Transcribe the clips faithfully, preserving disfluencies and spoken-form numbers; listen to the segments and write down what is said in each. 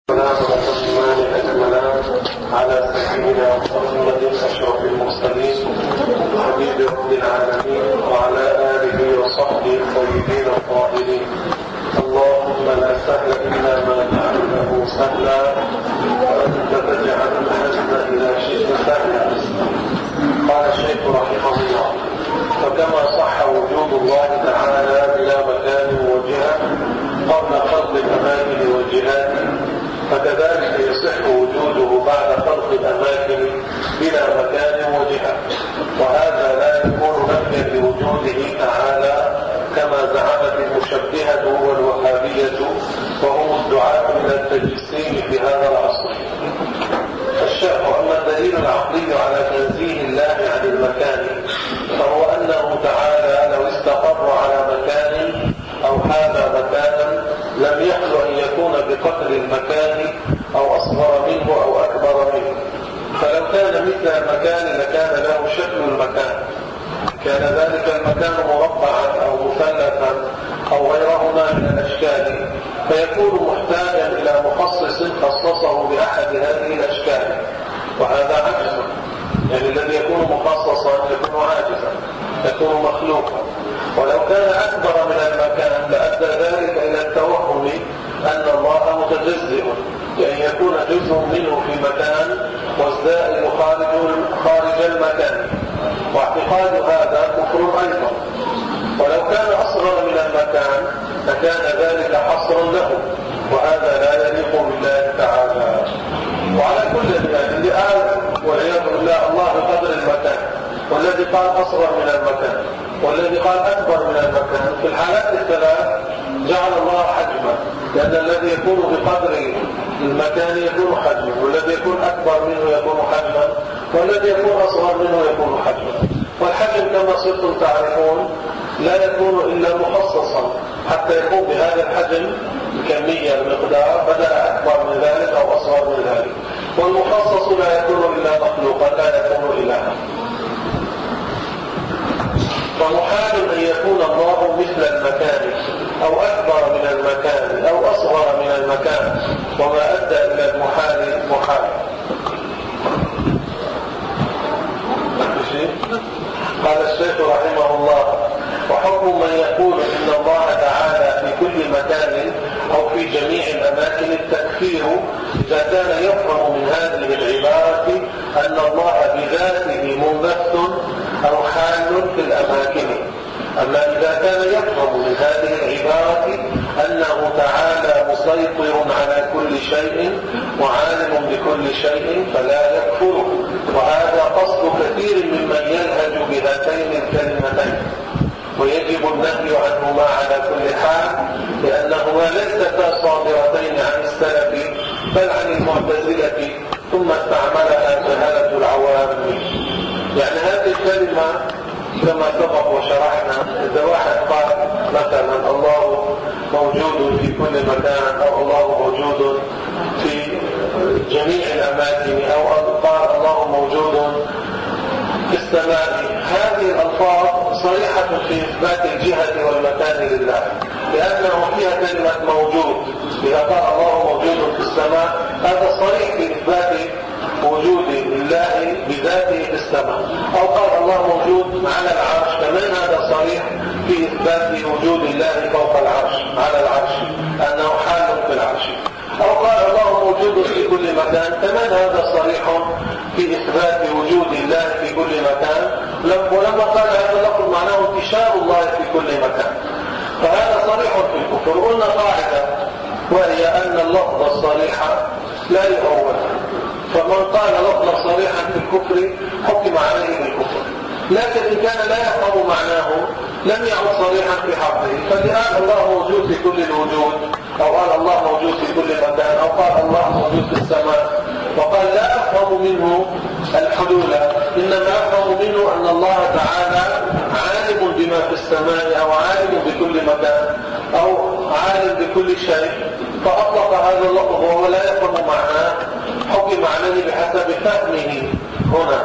على سيدنا محمد أشرف المرسلين حبيب رب العالمين وعلى آله وصحبه الطيبين الطاهرين. اللهم لا سهل إلا ما جعلته سهلا وأنت تجعل الحزن إذا شئت سهلا. قال الشيخ رحمه الله: فكما صح وجود الله تعالى بلا مكان وجهة قبل خلق الأماكن والجهات، فكذلك يصح وجوده بعد خلق الأماكن بلا مكان وجهة، وهذا لا يكون نفيا لوجوده تعالى كما زعمت المشبهة والوهابية وهم الدعاة إلى التجسيم في هذا العصر. الشيخ: أما الدليل العقلي على تنزيه الله عن المكان فهو أنه تعالى لو استقر على مكان أو هذا مكانا لم يخل أن يكون بقدر المكان أو أصغر منه أو أكبر منه، فلو كان مثل المكان لكان له شكل المكان، كان ذلك المكان مربعا أو مثلثا أو غيرهما من الأشكال، فيكون محتاجا إلى مخصص خصصه بأحد هذه الأشكال، وهذا عجز. يعني الذي يكون مخصصا يكون عاجزا، يكون مخلوقا. ولو كان أكبر من المكان لأدى ذلك إلى التوهم أن الله متجزئ، يعني يكون جزء منه في مكان والزائل خارج المكان، واعتقاد هذا كفر أيضا. ولو كان أصغر من المكان لكان ذلك حصرا له، وهذا لا يليق بالله تعالى. وعلى كل ذلك اللي قال والعياذ بالله الله بقدر المكان، والذي قال أصغر من المكان، والذي قال أكبر من المكان، في الحالات الثلاث جعل الله حجما، لأن الذي يكون بقدر المكان يكون حجما، والذي يكون أكبر منه يكون حجما، والذي يكون أصغر منه يكون حجما. والحجم كما صرتم تعرفون لا يكون إلا مخصصا حتى يكون بهذا الحجم الكمية المقدار، بدأ أكبر من ذلك أو أصغر من ذلك. والمخصص لا يكون إلا مخلوقا، لا يكون إلها. فمحال أن يكون الله مثل المكان أو أكبر من المكان أو أصغر من المكان، وما أدى إلى المحال محال. قال الشيخ رحمه الله: وحكم من يقول إن الله تعالى في كل مكان أو في جميع الأماكن التكفير إذا كان يفهم من هذه العبارة أن الله بذاته منبث أو حال في الأماكن. أما إذا كان يفهم من هذه العبارة أنه تعالى مسيطر على كل شيء وعالم بكل شيء فلا يكفر، وهذا قصد كثير ممن يلهج بهاتين الكلمتين، ويجب النهي عنهما على كل حال، لأنهما ليستا صادرتين عن السلف بل عن المعتزلة، ثم استعملها جهلة العوام. يعني هذه الكلمة كما سبق وشرحنا، إذا واحد قال مثلا الله موجود في كل مكان، أو الله موجود في جميع الأماكن، أو قال الله موجود في السماء، هذه الألفاظ صريحة في إثبات الجهة والمكان لله، لأنه فيها كلمة موجود. إذا قال الله موجود في السماء هذا صريح في إثبات وجود الله بذاته في السماء، أو قال الله موجود على العرش، كمان هذا صريح في إثبات وجود الله فوق العرش على العرش، أنه حال في العرش. أو قال الله موجود في كل مكان، كمان هذا صريح في إثبات وجود الله في كل مكان. ولما قال هذا اللفظ معناه انتشار الله في كل مكان، فهذا صريح في الكفر. قلنا قاعدة، وهي أن اللفظ الصريح لا يؤول، فمن قال لفظا صريحا في الكفر حكم عليه بالكفر، لكن إن كان لا يفهم معناه لم يعد صريحا في حقه. فلأن الله موجود في كل الوجود، أو قال الله موجود في كل مكان، أو قال الله موجود في السماء، وقال لا أفهم منه الحلول، إنما أفهم منه أن الله تعالى عالم بما في السماء، أو عالم بكل مكان، أو عالم بكل شيء، فأطلق هذا اللفظ وهو لا يفهم معناه، حكم عليه بحسب فهمه. هنا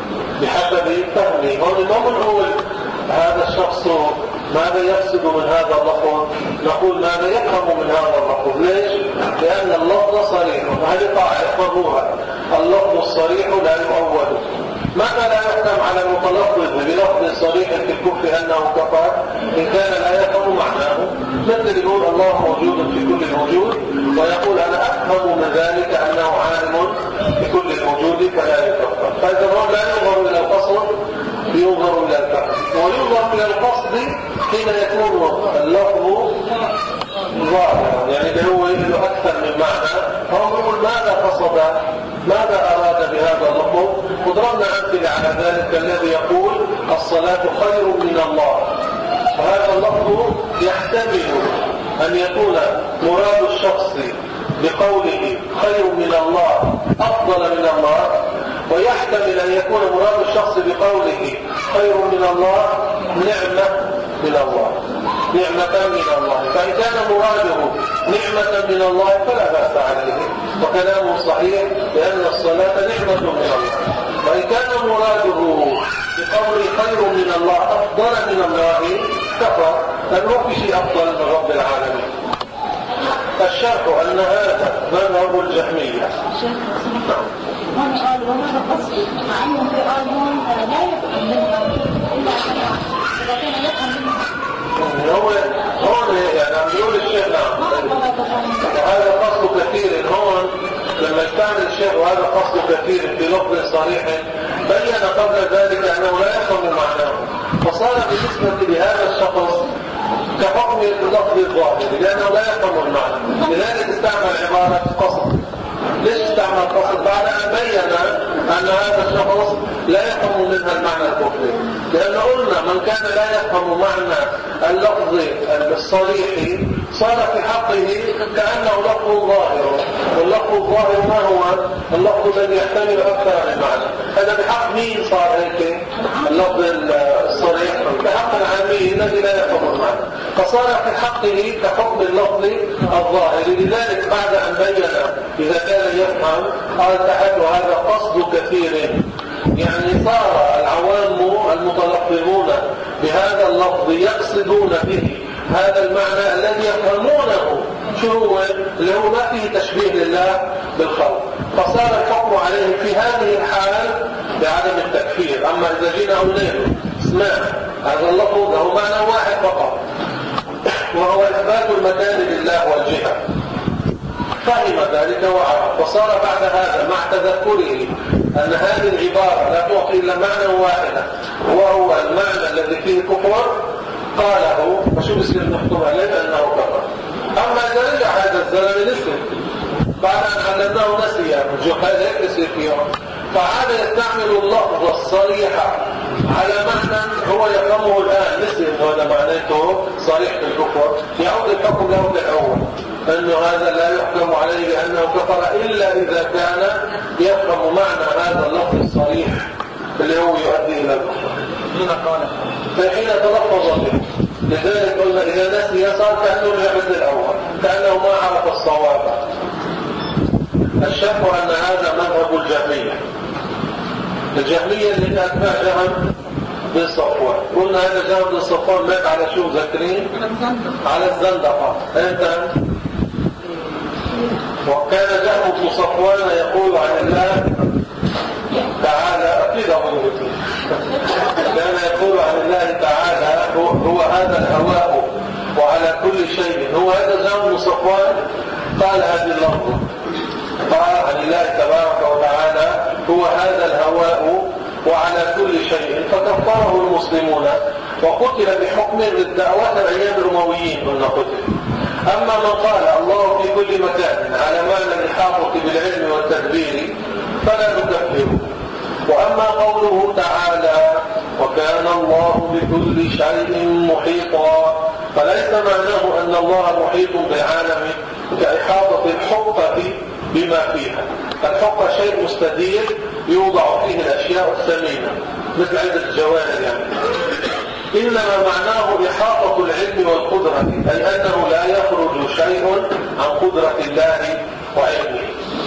بحسب فهمه، هنا ما نقول هذا الشخص ماذا يقصد من هذا اللفظ، نقول ماذا يفهم من هذا اللفظ. ليش؟ لأن اللفظ صريح وهذه قاعدة احفظوها: اللفظ الصريح لا يؤول. متى لا يحكم على المتلفظ بلفظ صريح في الكفر أنه كفر؟ إن كان لا يفهم معناه، مثل يقول الله موجود في كل الوجود ويقول أنا أفهم من ذلك أنه عالم في كل الوجود فلا يكفر. فإذا هو لا ينظر إلى القصد، ينظر إلى الفهم، وينظر إلى القصد حين يكون اللفظ ظاهرا، يعني له له أكثر من معنى، فهو يقول ماذا قصد، ماذا أراد بهذا اللفظ. وضربنا أمثلة على ذلك الذي يقول الصلاة خير من الله، وهذا اللفظ يحتمل أن يكون مراد الشخص بقوله خير من الله أفضل من الله، ويحتمل أن يكون مراد الشخص بقوله خير من الله نعمة من الله، نعمة من الله. فإن كان مراده نعمة من الله فلا بأس عليه وكلامه صحيح، لأن الصلاة نعمة من الله. وإن كان مراده بقوله خير من الله أفضل من الله كفر، لأنه في شيء أفضل من رب العالمين. الشرح أن هذا مذهب الجهمية. هم قالوا وماذا قصدي مع أنهم قالون لا يفهم منها إلا إذا كان يفهم منها. هو هون يعني عم يقول الشيخ نعم وهذا قصد كثير. هون لما استعمل الشيخ وهذا قصد كثير في لفظ صريح بين قبل ذلك أنه لا يفهم معناه، فصار بالنسبة لهذا الشخص كحكم اللفظ الظاهري لأنه لا يفهم المعنى، لذلك استعمل عبارة قصد. ليش استعمل قصد؟ بعد أن بين أن هذا الشخص لا يفهم منها المعنى الكفري، لأن قلنا من كان لا يفهم معنى اللفظ الصريح صار في حقه كأنه لفظ ظاهر، واللفظ الظاهر ما هو؟ اللفظ الذي يحتمل أكثر من معنى. هذا بحق مين صار هيك؟ اللفظ الصريح بحق العامي الذي لا يفهم المعنى، فصار في حقه كحكم اللفظ الظاهر. لذلك بعد أن بين إذا كان يفهم قال تحت وهذا قصد كثير، يعني صار العوام المتلفظون بهذا اللفظ يقصدون به هذا المعنى الذي يفهمونه، شو هو؟ اللي هو ما فيه تشبيه لله بالخلق، فصار الحكم عليه في هذه الحال بعدم التكفير. أما إذا جينا قلنا اسمع هذا اللفظ له معنى واحد فقط وهو إثبات المكان لله والجهة، فهم ذلك وعرف، وصار بعد هذا مع تذكره أن هذه العبارة لا تعطي إلا معنى واحدا وهو المعنى الذي فيه كفر قاله، فشو بصير نحكم عليه أنه كفر. أما إذا رجع هذا الزلمه نسي بعد أن علمناه نسي الجهال هيك يصير فيهم، فعاد يستعمل اللفظ الصريح على معنى هو يفهمه الآن، نسي هذا معناته صريح في الكفر، يعود الحكم له كالأول أنه هذا لا يحكم عليه لأنه كفر إلا إذا كان يفهم معنى هذا اللفظ الصريح اللي هو يؤدي إلى الكفر. هنا قال فحين تلفظ به، لذلك قلنا إذا نسي صار كأنه يعبد الأول، كأنه ما عرف الصواب. الشك أن هذا مذهب الجهمية. الجهمية اللي أتباع جهم بن صفوان، قلنا هذا جهم بن صفوان مات على شو ذكرين؟ على الزندقة. أنت وكان جهم بن صفوان يقول عن الله تعالى أكيد أقول كان يقول عن الله تعالى هو, هو هذا الهواء وعلى كل شيء. هو هذا جهم بن صفوان قال هذه اللفظة، قال عن الله تبارك وتعالى هو هذا الهواء وعلى كل شيء، فكفره المسلمون وقتل بحكم الدعوات الأيام الرومويين قلنا قتل. أما من قال الله في كل مكان على معنى الإحاطة بالعلم والتدبير فلا نكفره. وأما قوله تعالى وكان الله بكل شيء محيطا فليس معناه أن الله محيط بالعالم كإحاطة الحقة بما فيها. الحقة شيء مستدير يوضع فيه الأشياء الثمينة مثل عدة الجواهر يعني. إنما معناه إحاطة العلم والقدرة، أي أنه لا يخرج شيء عن قدرة الله وعلمه.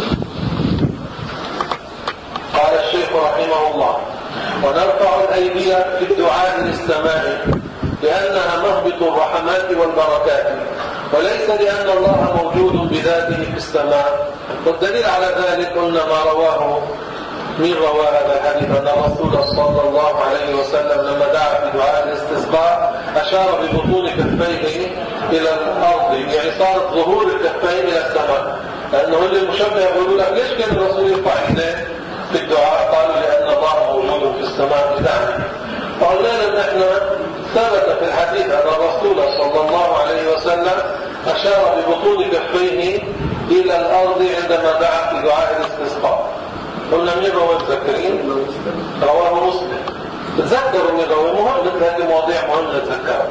قال الشيخ رحمه الله ونرفع الأيدي في الدعاء للسماء لأنها مهبط الرحمات والبركات، وليس لأن الله موجود بذاته في السماء والدليل على ذلك قلنا ما رواه من رواه هذا الحديث أن الرسول صلى الله عليه وسلم لما دعا في دعاء الاستسقاء أشار ببطون كفيه إلى الأرض، يعني صارت ظهور الكفين إلى السماء. لأنه اللي المشبه يقولوا لك ليش كان الرسول يرفع يديه في الدعاء؟ قالوا لأن الله موجود في السماء بدعمه. فقلنا لهم احنا ثبت في الحديث أن الرسول صلى الله عليه وسلم أشار ببطون كفيه إلى الأرض عندما دعا في دعاء الاستسقاء. قلنا من رواه الذكرين؟ رواه مسلم. تذكروا من رواه مهم، هذه مواضيع مهمة نتذكرها.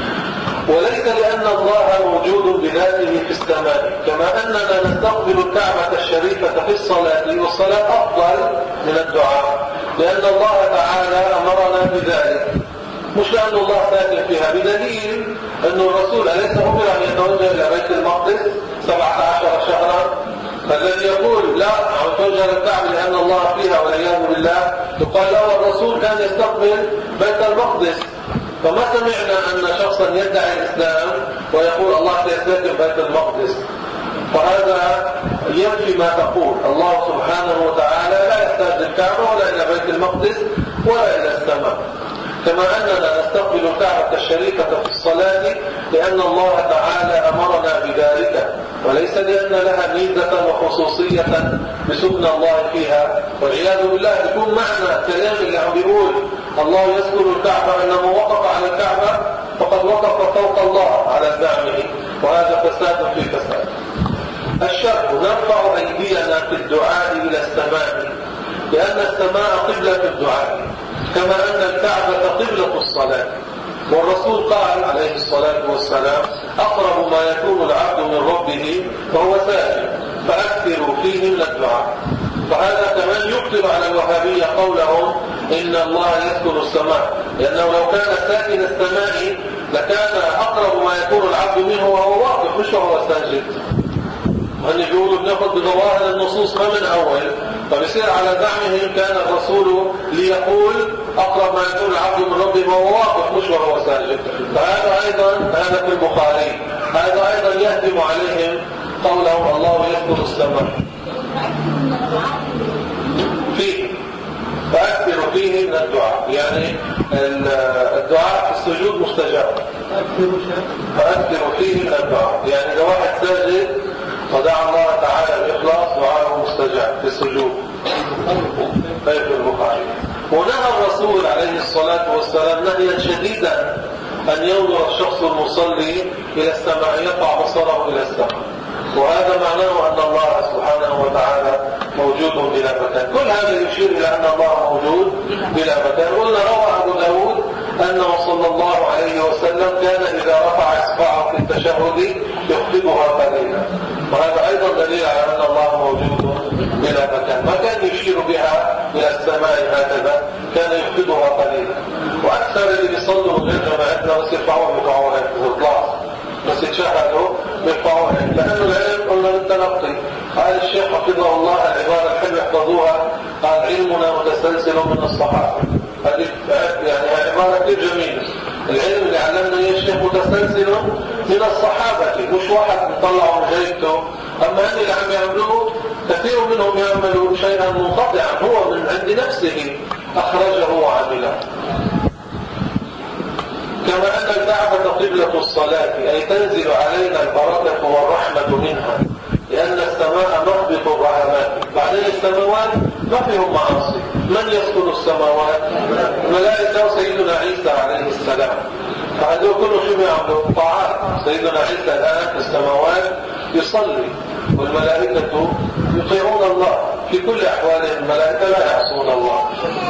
وليس لأن الله موجود بذاته في السماء، كما أننا نستقبل الكعبة الشريفة في الصلاة، والصلاة أفضل من الدعاء، لأن الله تعالى أمرنا بذلك، مش لأن الله ساكن فيها، بدليل أن الرسول أليس أمر أن يتوجه إلى بيت المقدس سبعة عشر شهرا؟ فالذي يقول لا توجه للكعبة لأن الله فيها والعياذ بالله يقال له الرسول كان يستقبل بيت المقدس. فما سمعنا أن شخصا يدعي الإسلام ويقول الله سيستقبل بيت المقدس، فهذا ينفي ما تقول. الله سبحانه وتعالى لا يستقبل الكعبة ولا إلى بيت المقدس ولا إلى السماء، كما أننا نستقبل الكعبة الشريفة في الصلاة لأن الله تعالى أمرنا بذلك، وليس لأن لها ميزة وخصوصية بسكن الله فيها. والعياذ بالله يكون معنى كلام اللي عم بيقول الله يذكر الكعبة أنه وقف على الكعبة فقد وقف فوق الله على زعمه، وهذا فساد في فساد. الشرح: نرفع أيدينا في الدعاء إلى السماء لأن السماء قبلة الدعاء، كما أن الكعبة قبلة الصلاة. والرسول قال عليه الصلاة والسلام: أقرب ما يكون العبد من ربه فهو ساجد فأكثروا فيه من الدعاء. فهذا كمان يبطل على الوهابية قولهم إن الله يسكن السماء، لأنه لو كان ساكن السماء لكان أقرب ما يكون العبد منه وهو واقف مش وهو ساجد. وأن يقولوا بناخذ بظواهر النصوص ما من أول، فبصير على زعمهم كان الرسول ليقول أقرب ما يكون العبد من ربه وهو واقف مش وهو ساجد. فهذا أيضا هذا في البخاري، هذا أيضا يهدم عليهم قولهم الله يذكر السماء فيه فأكثر فيه من الدعاء، يعني الدعاء في السجود مستجاب، فأكثر فيه من الدعاء. يعني إذا واحد ساجد ودعا الله تعالى بإخلاص دعاءه مستجاب في السجود. في البخاري. ونهى الرسول عليه الصلاة والسلام نهيا شديدا أن ينظر الشخص المصلي إلى السماء، يقع بصره إلى السماء، وهذا معناه أن الله سبحانه وتعالى موجود بلا مكان. كل هذا يشير إلى أن الله موجود بلا مكان. قلنا روى أبو داود أنه صلى الله عليه وسلم كان إذا رفع إصبعه في التشهد يخفضها قليلا، وهذا أيضا دليل على أن الله موجود بلا مكان. ما كان يشير بها إلى السماء هكذا، كان يخفضها قليلا. وأكثر اللي بيصلوا من جماعتنا بس يرفعوها بيرفعوها هيك بالإطلاق، بس يتشهدوا بيرفعوها هيك، لأنه العلم قلنا بالتلقي. قال الشيخ حفظه الله العبارة الحلوة احفظوها، قال علمنا متسلسل من الصحابة. هذه يعني عبارة كثير جميلة. العلم اللي علمنا يا شيخ متسلسل من الصحابة، مش واحد مطلع من جيبته. أما هذه اللي عم يعملوه كثير منهم يعملوا شيئا منقطعا هو من عند نفسه أخرجه وعمله. كما أن الكعبة قبلة الصلاة، أي تنزل علينا البركة والرحمة منها، لأن السماء مهبط الرحمات. بعدين السماوات ما فيهم معاصي. من يسكن السماوات؟ الملائكة وسيدنا عيسى عليه السلام. فهذول كله شو بيعملوا؟ طاعات. سيدنا عيسى الآن في السماوات يصلي، والملائكة يطيعون الله في كل أحوالهم. الملائكة لا يعصون الله.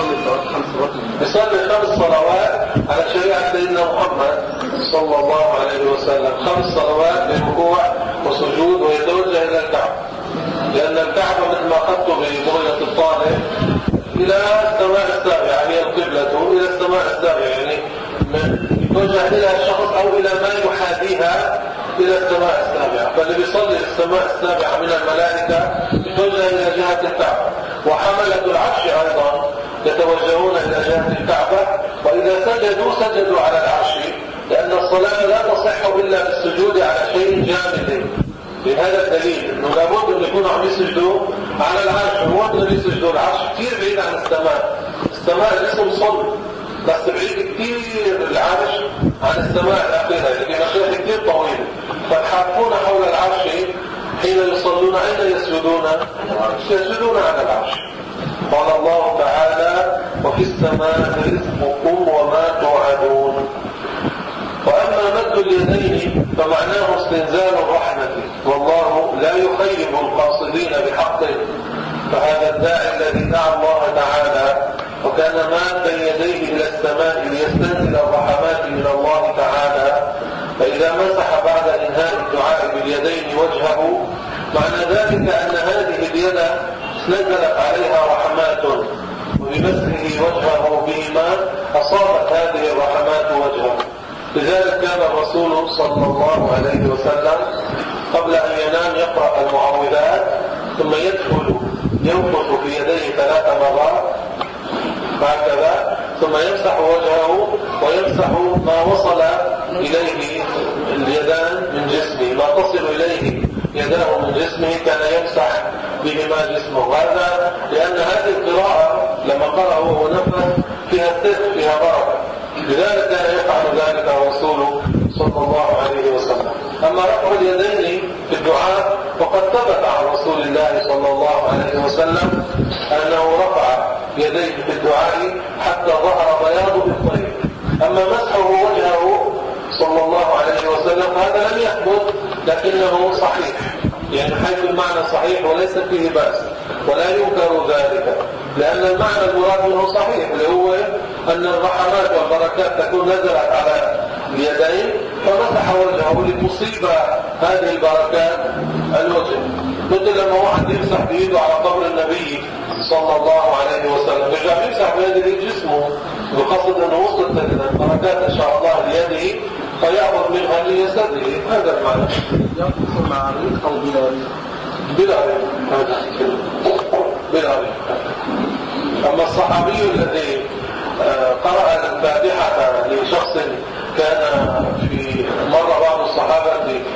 يصلي خمس صلوات على شريعة سيدنا محمد صلى الله عليه وسلم، خمس صلوات بركوع وسجود، ويتوجه إلى الكعبة، لأن الكعبة مثل ما أخذت ببغية الطالب إلى السماء السابعة، هي القبلة إلى السماء السابعة، يعني يتوجه إلى الشخص أو إلى ما يحاذيها إلى السماء السابعة. فاللي بيصلي السماء السابعة من الملائكة يتوجه إلى جهة الكعبة، وحملة العرش أيضا يتوجهون إلى جهة الكعبة، وإذا سجدوا سجدوا على العرش، لأن الصلاة لا تصح إلا بالسجود على شيء جامد. بهذا الدليل انه لابد ان يكونوا عم يسجدوا على العرش. هو بدهم يسجدوا العرش كثير بعيد عن السماء. السماء الاسم صلب بس بعيد كثير العرش عن السماء الاخيره اللي مشاهد كثير طويله. فالحاقون حول العرش حين يصلون اين يسجدون؟ يسجدون على العرش. قال الله تعالى وفي السماء رزقكم وما توعدون. وأما مد اليدين فمعناه استنزال الرحمة والله لا يخيب القاصدين بحقه. فهذا الداعي الذي دعا الله تعالى وكان مادا يديه إلى السماء ليستنزل الرحمات من الله تعالى، فإذا مسح بعد إنهاء الدعاء باليدين وجهه معنى ذلك أن هذه اليد نزلت عليها رحمات وبمسحه وجهه بهما أصابت هذه الرحمات وجهه. لذلك كان الرسول صلى الله عليه وسلم قبل أن ينام يقرأ المعوذات ثم يدخل ينفخ في يديه ثلاث مرات هكذا ثم يمسح وجهه ويمسح ما وصل إليه اليدان من جسمه، ما تصل إليه يداه من جسمه كان يمسح بهما جسمه. هذا لأن هذه القراءة لما قرأه ونفذ فيها السر فيها بركة، لذلك كان يفعل ذلك الرسول صلى الله عليه وسلم. أما رفع اليدين في الدعاء فقد ثبت عن رسول الله صلى الله عليه وسلم أنه رفع يديه في الدعاء حتى ظهر بياض الطيب. أما مسحه وجهه صلى الله عليه وسلم هذا لم يثبت لكنه صحيح، يعني حيث المعنى صحيح وليس فيه بأس ولا ينكر ذلك، لأن المعنى المراد منه صحيح اللي هو أن الرحمات والبركات تكون نزلت على اليدين فمسح وجهه لتصيب هذه البركات الوجه. مثل لما واحد يمسح بيده على قبر النبي صلى الله عليه وسلم يرجع يمسح بيده جسمه بقصد أنه وصلت البركات إن شاء الله ليده فيأخذ منها لجسده. هذا المعنى. يقص مع ريق أو بلا ريق؟ بلا ريق. هذا بلا ريق. أما الصحابي الذي قرأ الفاتحة لشخص كان في مرة بعض الصحابة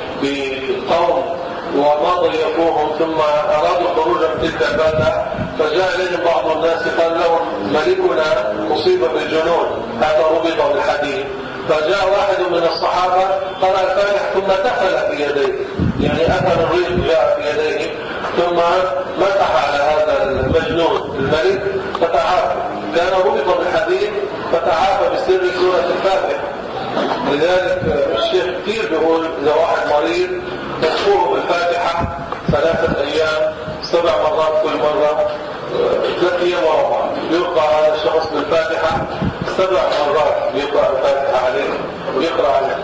بقوم وما ضيفوهم ثم أرادوا خروجا من تلك البلدة فجاء إليهم بعض الناس قال لهم ملكنا أصيب بالجنون هذا ربط بالحديد. فجاء واحد من الصحابة قرأ الفاتحة ثم دخل في يديه، يعني أثر الريح جاء في يديه ثم مسح على هذا المجنون الملك فتعافى، كان ربط بالحديد فتعافى بسر سورة الفاتحة. لذلك الشيخ كثير بيقول إذا واحد مريض تذكره بالفاتحة ثلاثة أيام سبع مرات كل مرة ثلاث أيام ورا بعض يقرأ هذا الشخص بالفاتحة سبع مرات يقرأ الفاتحة عليه ويقرأ عليه.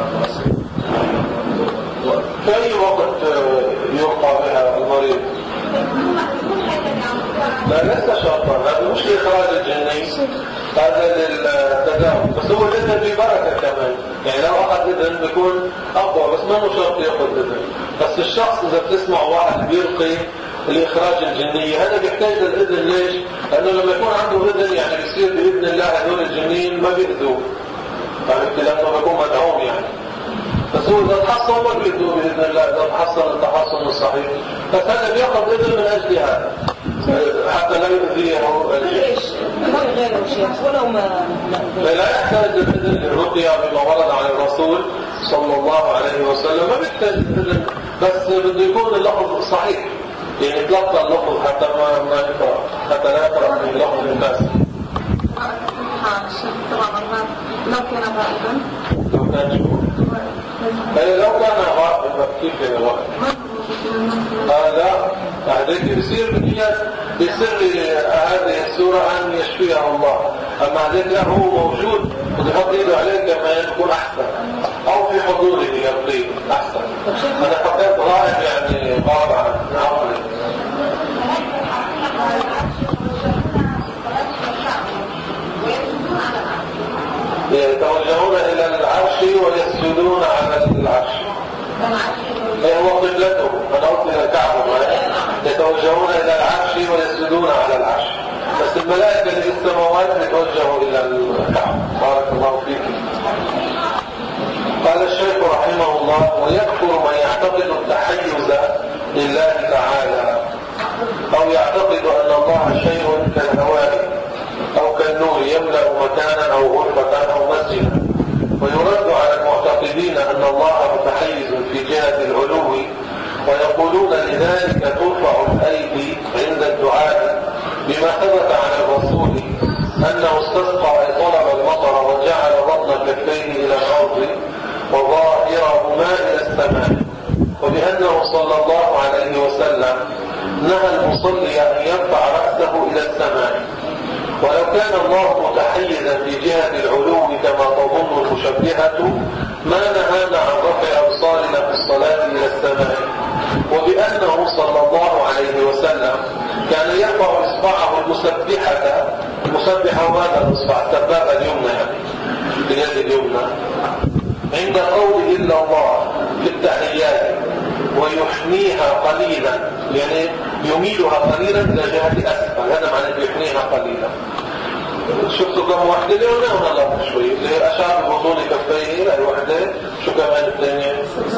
في أي وقت يقرأ بها المريض؟ لا ليس شرطا، هذا مش لإخراج الجنين، هذا للتداوي، بس هو الإذن في بركة كمان، يعني لو أخذ إذن بيكون أقوى بس ما هو شرط يأخذ إذن. بس الشخص إذا بتسمع واحد بيلقي لإخراج الجنية هذا بيحتاج الإذن. ليش؟ لأنه لما يكون عنده إذن يعني بيصير بإذن الله هذول الجنين ما بيأذوه، يعني لأنه بيكون مدعوم يعني. بس هو إذا تحصل ما بيأذوه بإذن الله إذا تحصل التحصن الصحيح. بس هذا بيأخذ إذن من أجل هذا حتى لا يؤذيه ليش؟ ما غيره شيء ولو ما لا يحتاج الإذن للرقية بما ورد عن الرسول صلى الله عليه وسلم، ما بيحتاج الإذن بس بده يكون اللفظ صحيح، يعني تلقى اللفظ حتى ما ما يقرأ حتى لا يقرأ من لفظ الناس. لو كان غائبا لو كان شو؟ أي لو كان غائبا كيف كان غائبا؟ هذا هذيك بيصير بنيات بسر هذه السورة أن يشفيها الله. أما هذيك لا هو موجود وتحط إيده عليه كما يكون أحسن أو في حضوره يبقي أحسن. أنا حطيت غائب يعني غاب عن عقلي. يتوجهون إلى العرش ويسجدون على العرش. هو قبلته، أنا قلت إلى الكعبة، يتوجهون إلى العرش ويسجدون على العرش. بس الملائكة اللي في السماوات يتوجهوا إلى الكعبة. بارك الله فيك. قال الشيخ رحمه الله: ويكفر من يعتقد التحيز لله تعالى، أو يعتقد أن الله شيء كالهواء أو كالنور يملأ مكانا أو غرفة أو مسجدا. ويرد على المعتقدين أن الله متحيز في جهة العلو، ويقولون لذلك ترفع الأيدي عند الدعاء، بما ثبت عن الرسول أنه استسقى أي طلب المطر وجعل بطن كفيه إلى الأرض وظاهرهما إلى السماء، وبأنه صلى الله عليه وسلم نهى المصلي أن يرفع رأسه إلى السماء. ولو كان الله متحيزا في جهة العلو كما تظن المشبهة ما نهانا عن رفع أبصارنا في الصلاة إلى السماء، وبأنه صلى الله عليه وسلم كان يرفع إصبعه المسبحة، المسبحة ماذا الإصبع؟ السبابة اليمنى يعني باليد اليمنى، عند قوله إلا الله في التحيات، ويحنيها قليلا، يعني يميلها قليلا إلى جهة أسفل، هذا معنى يحنيها قليلا. شفتوا كم واحدة اللي هنا هنا لا شوي اللي أشعر ببطون كفيه إلى الوحدة. شو كمان الثانية؟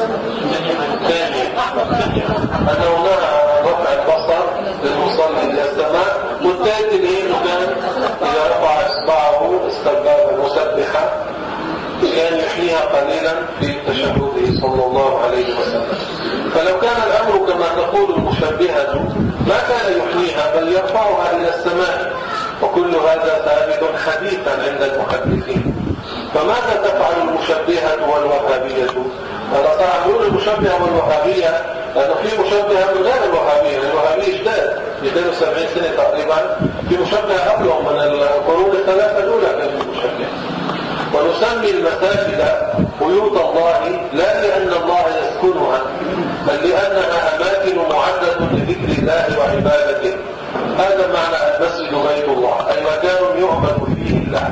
الثانية أنه نهى رفع البصر للمصلي إلى السماء. والثالث اللي هي كان إذا رفع إصبعه السبابة المسبحة كان يحييها قليلا في تشهده صلى الله عليه وسلم. فلو كان الأمر كما تقول المشبهة ما كان يحييها بل يرفعها إلى السماء، وكل هذا ثابت حديثا عند المحدثين. فماذا تفعل المشبهة والوهابية؟ هذا طبعا المشبهة والوهابية لأنه في مشبهة من غير الوهابية، الوهابية اشتاد اثنين وسبعين سنة تقريبا، في مشبهة قبلهم من القرون الثلاثة الأولى كان في مشبهة. ونسمي المساجد بيوت الله لا لأن الله يسكنها بل لأنها أماكن معدة لذكر الله وعبادته. هذا معنى المسجد بيت الله، أي مكان يعبد فيه الله.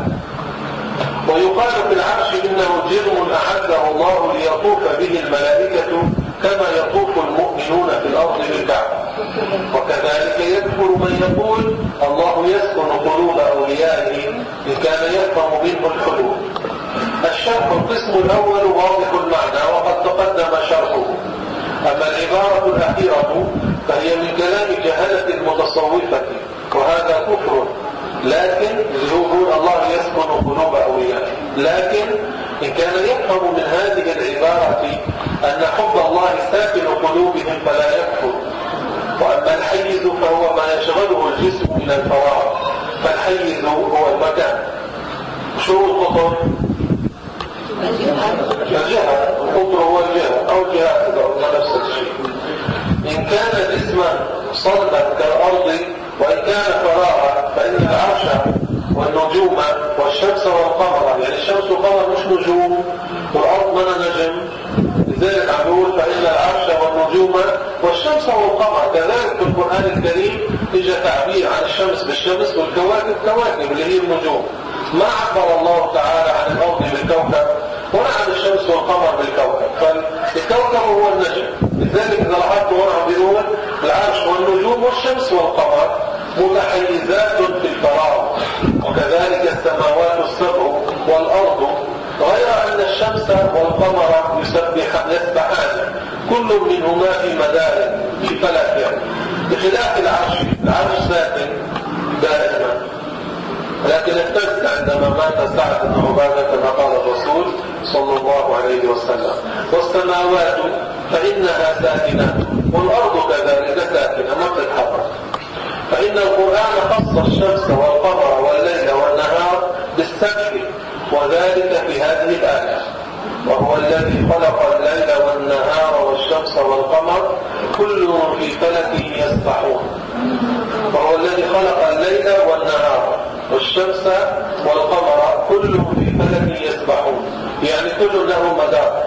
ويقال في العرش إنه جرم أعده الله ليطوف به الملائكة كما يطوف المؤمنون في الأرض بالكعبة. وكذلك يكفر من يقول الله يسكن قلوب أوليائه إن كان يفهم منه الحلول. الشرح القسم الأول واضح المعنى وقد تقدم شرحه. أما العبارة الأخيرة فهي من كلام جهلة المتصوفة، وهذا كفر. لكن يقول الله يسكن قلوب أوليائه، لكن إن كان يفهم من هذه العبارة أن حب الله ساكن قلوبهم فلا يكفر. وأما الحيز فهو ما يشغله الجسم من الفراغ، فالحيز هو المكان. شو القطر؟ الجهة. القطر هو الجهة أو الجهة إذا نفس الشيء. إن كان جسما صلبا كالأرض وإن كان فراغا فإن العرش والنجوم والشمس والقمر، يعني الشمس والقمر مش نجوم والأرض من نجم، لذلك عم يقول فإن العرش والنجوم والشمس والقمر. كذلك في القرآن الكريم يجي تعبير عن الشمس بالشمس والكواكب كواكب اللي هي النجوم. ما عبر الله تعالى عن الأرض بالكوكب ولا عن الشمس والقمر بالكوكب، فالكوكب هو النجم. لذلك إذا لاحظت هنا بيقول العرش والنجوم والشمس والقمر متحيزات في الفراغ، وكذلك السماوات السبع والأرض، غير أن الشمس والقمر يسبحان كل منهما في مدار في فلك، بخلاف العرش. العرش ساكن دائما، لكن اهتز عندما مات سعد بن عبادة كما قال الرسول صلى الله عليه وسلم. والسماوات فإنها ساكنة والأرض كذلك ساكنة ما تتحرك. فإن القرآن خص الشمس والقمر والليل والنهار بالسبح، وذلك في هذه الآية: وهو الذي خلق الليل والنهار والشمس والقمر كل في فلك يسبحون. وهو الذي خلق الليل والنهار والشمس والقمر كل في فلك يسبحون، يعني كل له مدار.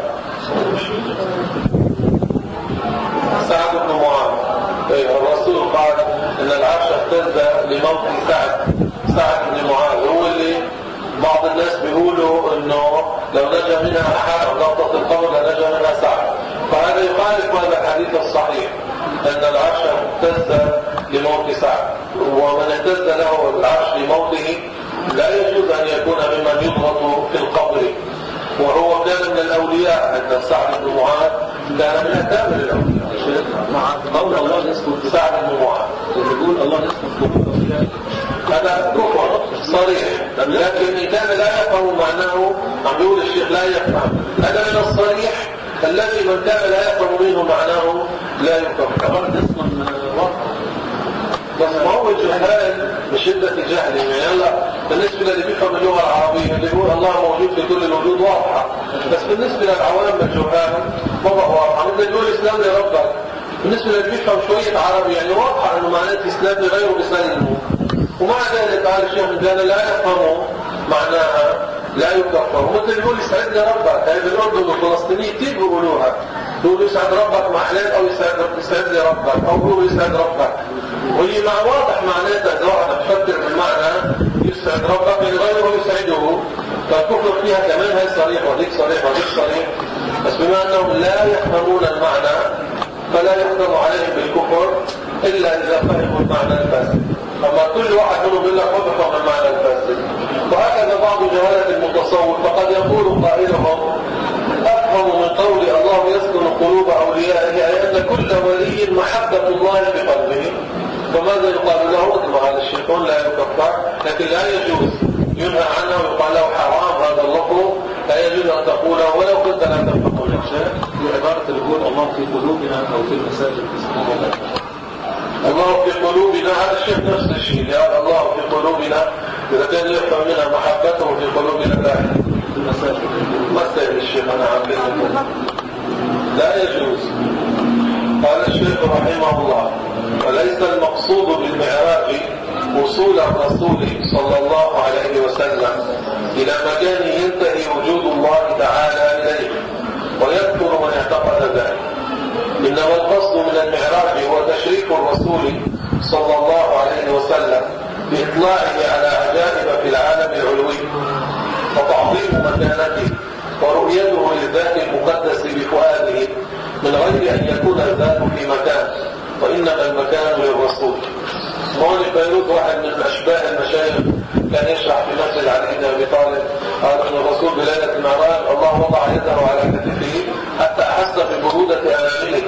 سعد بن معاذ الرسول قال ان العرش اهتز لموت سعد سعد بن معاذ، هو اللي بعض الناس بيقولوا انه لو نجا منها احد ضبطت القول لنجا منها سعد، فهذا يخالف هذا الحديث الصحيح ان العرش اهتز لموت سعد. ومن اهتز له العرش لموته لا يجوز ان يكون ممن يضغط في القبر، وهو كان من الأولياء. عند سعد بن معاذ كان من أكابر الأولياء. مع قول الله يذكر سعد بن معاذ يقول الله يذكر قلوب الأولياء، هذا كفر صريح، لكن إن كان لا يفهم معناه عم يقول الشيخ لا يفهم، هذا من الصريح الذي من كان لا يفهم منه معناه لا يكفر. بس ما هو الجهال بشدة جهله. يعني هلا بالنسبة للي بيفهم اللغة العربية اللي يقول الله موجود في كل الوجود واضحة، بس بالنسبة للعوام الجهال ما بقى واضحة. مثل يقول اسلام لربك، بالنسبة للي بيفهم شوية عربي يعني واضحة انه معناته اسلام لغيره بيسلمه، ومع ذلك قال الشيخ من كان لا يفهمه معناها لا يكفر. ومثل يقول يسعد لربك، هاي بالأردن والفلسطينيين كثير بيقولوها، يقولوا يسعد ربك مع حلال او يسعد يسعد لي ربك او يقولوا يسعد ربك، وهي مع واضح معناتها اذا واحد بفكر بالمعنى يسعد ربك يعني غيره يسعده، فالكفر فيها كمان هي صريح وهيك صريح وهيك صريح. بس بما انهم لا يفهمون المعنى فلا يقدر عليهم بالكفر الا اذا فهموا المعنى الفاسد. اما كل واحد منهم يقول لك ما بفهم المعنى الفاسد. وهكذا بعض جهالة المتصوف فقد يقول قائلهم أفهم من قول الله يسكن قلوب أوليائه أي أن كل ولي محبة الله بقلبه، فماذا يقال له؟ مثل هذا الشيطان لا يكفر، لكن لا يجوز، ينهى عنه ويقال له حرام هذا اللفظ، لا يجوز أن تقوله ولو كنت لا تفقه الشيء. بعبارة القول الله في قلوبنا أو في المساجد الله في قلوبنا، هذا الشيء نفس الشيء، لأن الله في قلوبنا إذا كان يفهم منها محبته في قلوبنا لا في المساجد ما استهل الشيخ أنا عامله لا يجوز. قال الشيخ رحمه الله وليس المقصود بالمعراج وصول الرسول صلى الله عليه وسلم إلى مكان ينتهي وجود الله تعالى إليه ويذكر من اعتقد ذلك، إنما القصد من المعراج هو تشريف الرسول صلى الله عليه وسلم بإطلاعه على عجائب في العالم العلوي وتعظيم مكانته ورؤيته للذات المقدس بفؤاده من غير أن يكون الذات في مكان، وإنما المكان للرسول. هون بيروت واحد من أشباه المشايخ كان يشرح في مسجد علي بن أبي طالب قال أن الرسول بليلة المعراج الله وضع يده على كتفه حتى أحس ببرودة أنامله.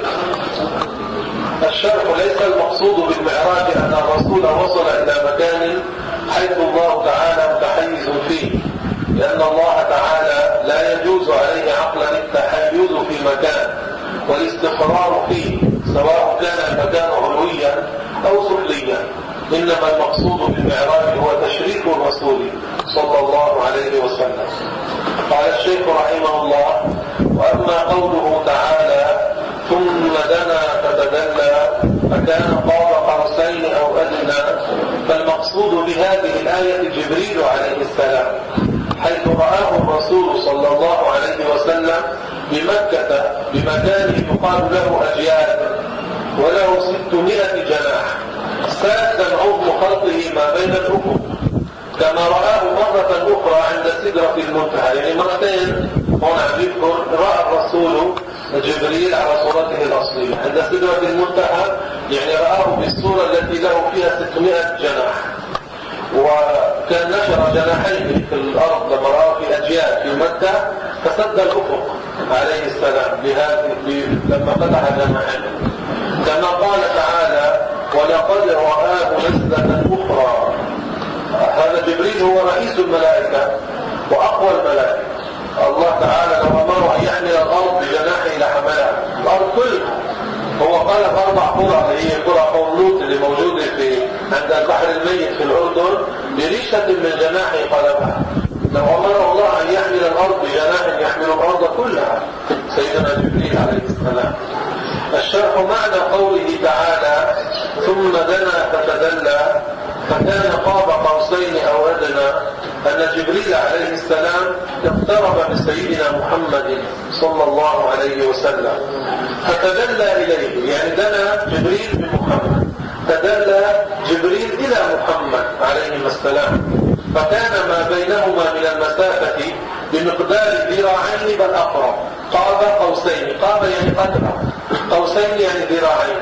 الشرح ليس المقصود بالمعراج أن الرسول وصل إلى مكان حيث الله تعالى متحيز فيه، لأن الله تعالى لا يجوز عليه عقلا التحيز في مكان والاستقرار فيه سواء كان المكان علويا أو سفليا، إنما المقصود بالمعراج هو تشريف الرسول صلى الله عليه وسلم. قال الشيخ رحمه الله وأما قوله تعالى ثم دنا فتدلى فكان قاب قوسين أو أدنى، فالمقصود بهذه الآية جبريل عليه السلام حيث رآه الرسول صلى الله عليه وسلم بمكة بمكان يقال له أجياد وله ستمائة جناح سادا عظم خلقه ما بين الأفق، كما رآه مرة أخرى عند سدرة المنتهى. يعني مرتين هنا يذكر رأى الرسول جبريل على صورته الأصلية عند سدرة المنتهى، يعني رآه بالصورة التي له فيها ستمائة جناح، وكان نشر جناحيه في الأرض لما رآه في أجياد في مكة فسد الأفق عليه السلام بهذه لما فتح جناحيه، كما قال تعالى ولقد رآه نزلة أخرى. هذا جبريل هو رئيس الملائكة وأقوى الملائكة. الله تعالى لو أمره أن يحمل الأرض بجناحه لحملها الأرض كلها. هو قال في أربع قرى اللي هي قرى قوم لوط اللي موجودة في عند البحر الميت في الأردن بريشة من جناحه قلبها. لو أمره الله أن يحمل الأرض بجناح يحمل الأرض كلها سيدنا جبريل عليه السلام. الشرح معنى قوله تعالى ثم دنا فتدلى فكان قاب قوسين أو أدنى أن جبريل عليه السلام اقترب بسيدنا محمد صلى الله عليه وسلم فتدلى إليه، يعني دنا جبريل بمحمد، تدلى جبريل إلى محمد عليه السلام، فكان ما بينهما من المسافة بمقدار ذراعين بل أقرب. قاب قوسين، قاب يعني قدره، قوسين يعني ذراعين،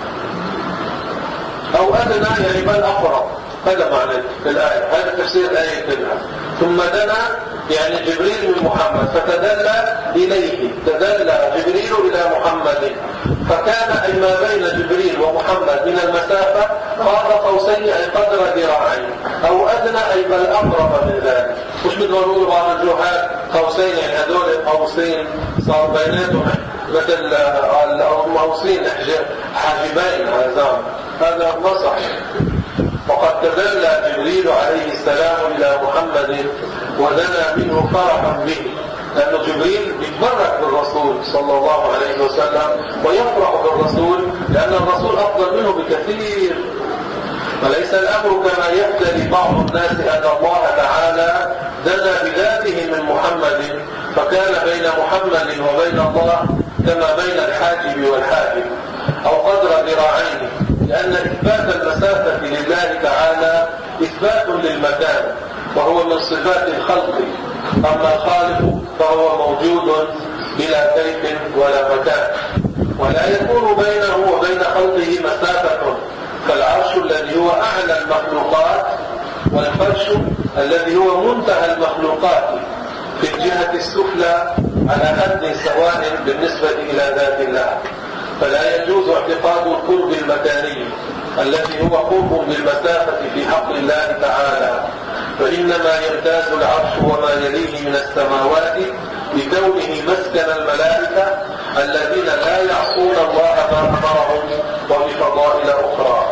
أو أدنى يعني بل أقرب. هذا معنى الآية، هذا تفسير الآية كلها. ثم دنا يعني جبريل من محمد، فتدلى إليه، تدلى جبريل إلى محمد، فكان أي ما بين جبريل ومحمد من المسافة قاب قوسين أي قدر ذراعين أو أدنى أي بل أقرب من ذلك. مش مثل ما نقول بعض الجهال قوسين، يعني هذول قوسين صار بيناتهم مثل قوسين حاجبين على زمان، هذا ما صحيح. وقد تدلى جبريل عليه السلام إلى محمد ودنا منه فرحا به، لأن جبريل يتبرك بالرسول صلى الله عليه وسلم ويفرح بالرسول، لأن الرسول أفضل منه بكثير. وليس الأمر كما يفتري بعض الناس أن الله تعالى دنا بذاته من محمد، فكان بين محمد وبين الله كما بين الحاجب والحاجب أو قدر ذراعين، لأن إثبات المسافة لله تعالى إثبات للمكان، وهو من صفات الخلق. أما الخالق فهو موجود بلا كيف ولا مكان، ولا يكون بينه وبين خلقه مسافة، فالعرش الذي هو أعلى المخلوقات والفرش الذي هو منتهى المخلوقات في الجهة السفلى على حد سواء بالنسبة إلى ذات الله. فلا يجوز اعتقاد القرب المكاني الذي هو قرب بالمسافة في حق الله تعالى، فإنما يمتاز العرش وما يليه من السماوات بكونه مسكن الملائكة الذين لا يعصون الله ما أمرهم وبفضائل أخرى.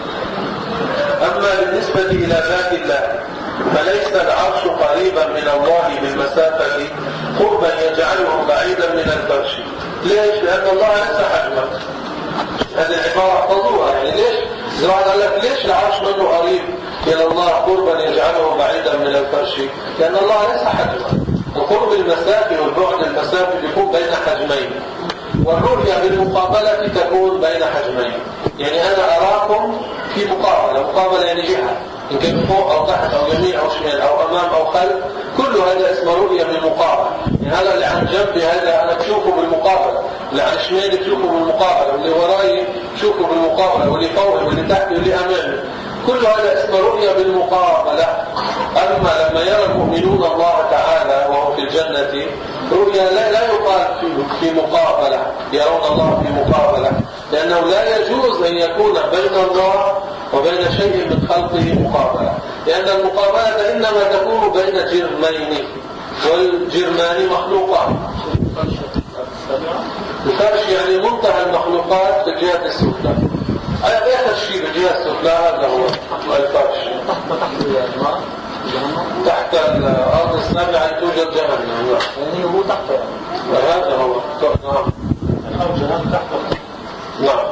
أما بالنسبة إلى ذات الله فليس العرش قريبا من الله بالمسافة قربا يجعله بعيدا من الفرش. ليش؟ لأن الله ليس حجما. هذه العبارة احفظوها، يعني ليش؟ زمان قال لك ليش العرش منه قريب إلى الله قربا يجعله بعيدا من الفرش؟ لأن الله ليس حجما. القرب المسافي والبعد المسافي يكون بين حجمين، والرؤية بالمقابلة تكون بين حجمين. يعني أنا أراكم في مقابلة، مقابلة يعني جهة، إن كان فوق أو تحت أو يمين أو شمال أو أمام أو خلف، كل هذا اسمه رؤية بالمقابلة. يعني هذا اللي عن جنبي هذا أنا بشوفه بالمقابلة، اللي عن شمالي بشوفه بالمقابلة، واللي وراي بشوفه بالمقابلة، واللي فوقي واللي تحتي واللي أمامي، كل هذا اسمه رؤية بالمقابلة. أما لما يرى المؤمنون الله تعالى وهو في الجنة رؤيا لا, لا يقال في مقابلة، يرون الله في مقابلة، لأنه لا يجوز أن يكون بين الله وبين شيء من خلقه مقابلة، لأن المقابلة إنما تكون بين جرمين، والجرمان مخلوقات. الفرش يعني منتهى المخلوقات في الجهة السفلى. آخر شيء بالجهة السفلى هذا هو الفرش. تحت الأرض السابعة توجد جهنم، يعني هو تحت، هذا هو. نعم جهنم تحت. نعم.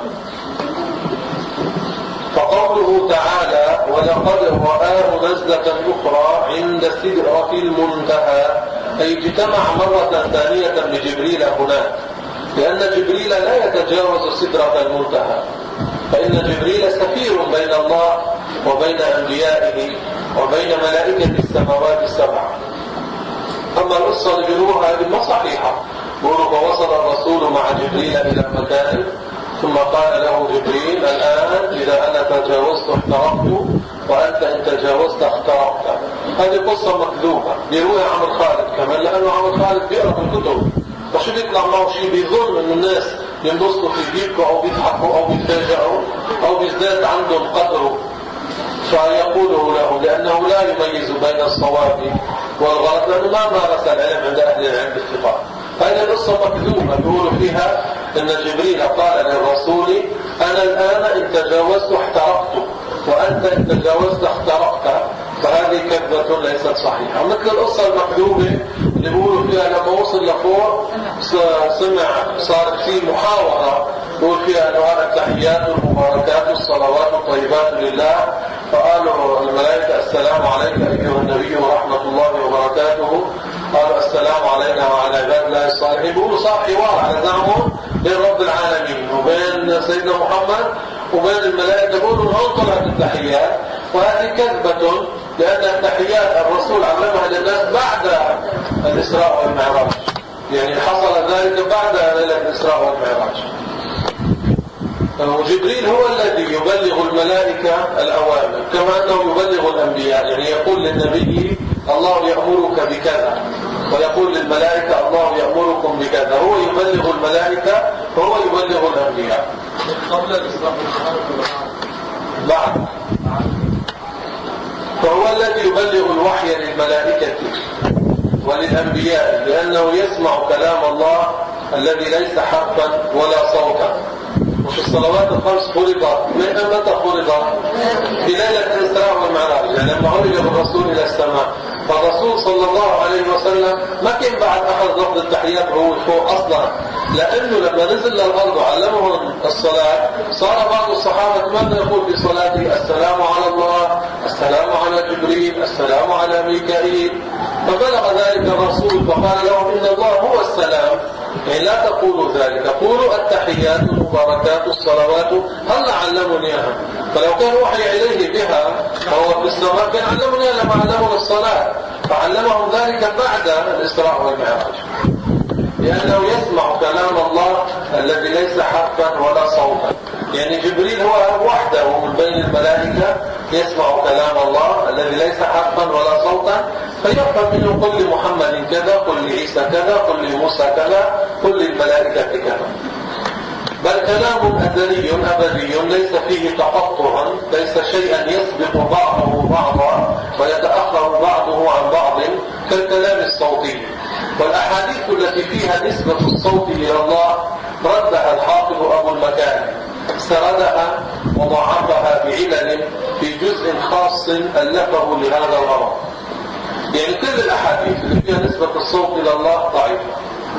فقوله تعالى ولقد رآه نزلة أخرى عند السدرة المنتهى، أي اجتمع مرة ثانية بجبريل هناك، لأن جبريل لا يتجاوز سدرة المنتهى، فإن جبريل سفير بين الله وبين أنبيائه وبين ملائكة السماوات السبع. أما القصة اللي بيروها هذه ما صحيحة، بيقولوا فوصل الرسول مع جبريل إلى مكان ثم قال له جبريل الآن إذا أنا تجاوزت احترقت وأنت إن تجاوزت اخترقت. هذه قصة مكذوبة بيروها عمر خالد كمان، لأنه عمر خالد بيقرأ في الكتب، فشو بيطلع معه شيء بيظن أن الناس ينبسطوا في بيبكوا أو بيضحكوا أو بيتفاجئوا أو بيزداد عندهم قدره، فيقوله له لأنه لا يميز بين الصواب والغلط، لأنه ما مارس العلم عند أهل العلم بالاتفاق. فهذه القصة مكذوبة بيقولوا فيها أن جبريل قال للرسول أنا الآن إن تجاوزت احترقت وأنت إن تجاوزت اخترقت، فهذه كذبة ليست صحيحة. مثل القصة المكذوبة اللي بيقولوا فيها لما وصل لفوق سمع صارت فيه محاورة يقول فيها أنه هذا التحيات والمباركات والصلوات والطيبات لله، فقالوا الملائكة السلام عليك أيها النبي ورحمة الله وبركاته، قالوا السلام علينا وعلى عباد الله الصالحين. بيقولوا صار حوار على زعمهم بين رب العالمين وبين سيدنا محمد وبين الملائكة، بيقولوا هون طلعت التحيات، وهذه كذبة، لأن التحيات الرسول علمها للناس بعد الإسراء والمعراج، يعني حصل ذلك بعد ليلة الإسراء والمعراج. وجبريل هو الذي يبلغ الملائكة الأوامر كما أنه يبلغ الأنبياء، يعني يقول للنبي الله يأمرك بكذا، ويقول للملائكة الله يأمركم بكذا، هو يبلغ الملائكة وهو يبلغ الأنبياء. قبل الإسلام بعد، فهو الذي يبلغ الوحي للملائكة وللأنبياء، لأنه يسمع كلام الله الذي ليس حرفا ولا صوتا. وفي الصلوات الخمس فرضت، من متى فرضت؟ في ليلة الإسراء والمعراج، يعني لما عرج بالرسول إلى السماء. فالرسول صلى الله عليه وسلم ما كان بعد أحد لفظ التحيات هو فوق أصلا، لأنه لما نزل للأرض وعلمهم الصلاة صار بعض الصحابة ماذا يقول في صلاته؟ السلام على الله، السلام على جبريل، السلام على ميكائيل. فبلغ ذلك الرسول فقال لهم إن الله هو السلام، يعني لا تقولوا ذلك، قولوا التحيات المباركات الصلوات، هل علمني إياها؟ فلو كان وحي إليه بها فهو في السماء كان علمني لما علمنا الصلاة، فعلمهم ذلك بعد الإسراء والمعراج، لأنه يسمع كلام الله الذي ليس حرفا ولا صوتا. يعني جبريل هو وحده من بين الملائكة يسمع كلام الله الذي ليس حرفا ولا صوتا، فيفهم منه قل لمحمد كذا، قل لعيسى كذا، قل لموسى كذا، قل للملائكة كذا. بل كلام أزلي أبدي ليس فيه تقطع، ليس شيئا يسبق بعضه بعضا ويتأخر بعضه عن بعض كالكلام الصوتي. والأحاديث التي فيها نسبة الصوت إلى الله ردها الحافظ أبو المكان، سردها وضعفها بعلل في جزء خاص ألفه لهذا الغرض. يعني كل الأحاديث اللي فيها نسبة الصوت إلى الله ضعيفة.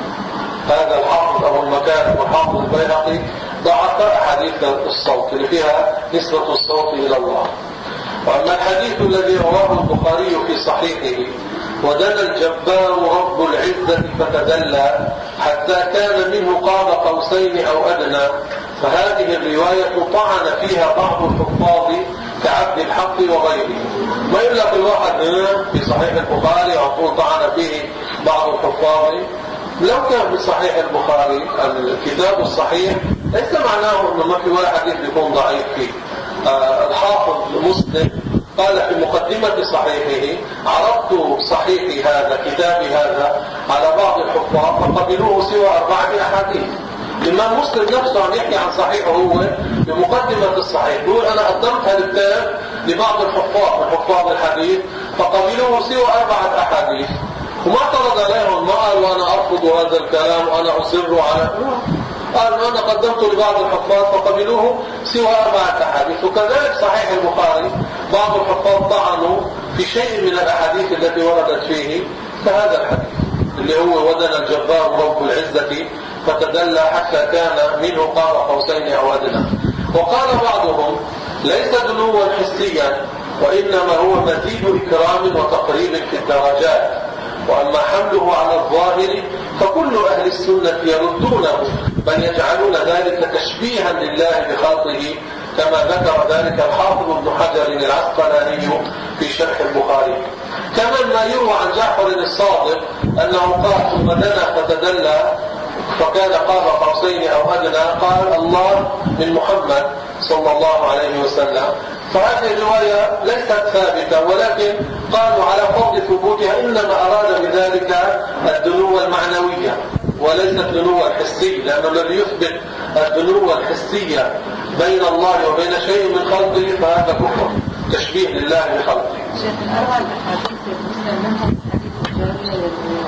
هذا الحافظ أبو المكان والحافظ البيهقي ضعف أحاديث الصوت اللي فيها نسبة الصوت إلى الله. وأما الحديث الذي رواه البخاري في صحيحه ودنا الجبار رب العزة فتدلى حتى كان منه قاب قوسين أو أدنى، فهذه الرواية طعن فيها بعض الحفاظ كعبد الحق وغيره. ما يقول لك الواحد في صحيح البخاري أو طعن فيه بعض الحفاظ، لو كان في صحيح البخاري الكتاب الصحيح ليس معناه أنه ما في ولا حديث يكون ضعيف فيه. آه الحافظ مسلم قال في مقدمة صحيحه عرضت صحيحي هذا كتابي هذا على بعض الحفاظ فقبلوه سوى أربعة أحاديث. الإمام مسلم نفسه عم يحكي عن صحيحه هو بمقدمة الصحيح، يقول أنا قدمت هالكتاب لبعض الحفاظ من حفاظ الحديث فقبلوه سوى أربعة أحاديث، وما اعترض عليهم، ما قال وأنا أرفض هذا الكلام وأنا أصر على، قال أنا قدمت لبعض الحفاظ فقبلوه سوى أربعة أحاديث. وكذلك صحيح البخاري بعض الحفاظ طعنوا في شيء من الأحاديث التي وردت فيه كهذا الحديث اللي هو ودنا الجبار رب العزة فتدلى حتى كان منه قاب قوسين أو أدنى. وقال بعضهم ليس دنوا حسيا وإنما هو مزيد إكرام وتقريب في الدرجات، وأما حمله على الظاهر فكل أهل السنة يردونه بل يجعلون ذلك تشبيها لله بخلقه، كما ذكر ذلك الحافظ ابن حجر العسقلاني في شرح البخاري. كما ما يروى عن جعفر الصادق أنه قال ثم دنا فتدلى فكان قاب قوسين أو أدنى، قال الله من محمد صلى الله عليه وسلم. فهذه الرواية ليست ثابتة، ولكن قالوا على فرض ثبوتها إنما أراد بذلك الدنو المعنوية وليس الدنو الحسي، لأنه الذي يثبت الدنو الحسية بين الله وبين شيء من خلقه فهذا كفر تشبيه لله بخلقه. شيخ الأربع الأحاديث المسلم منهم حديث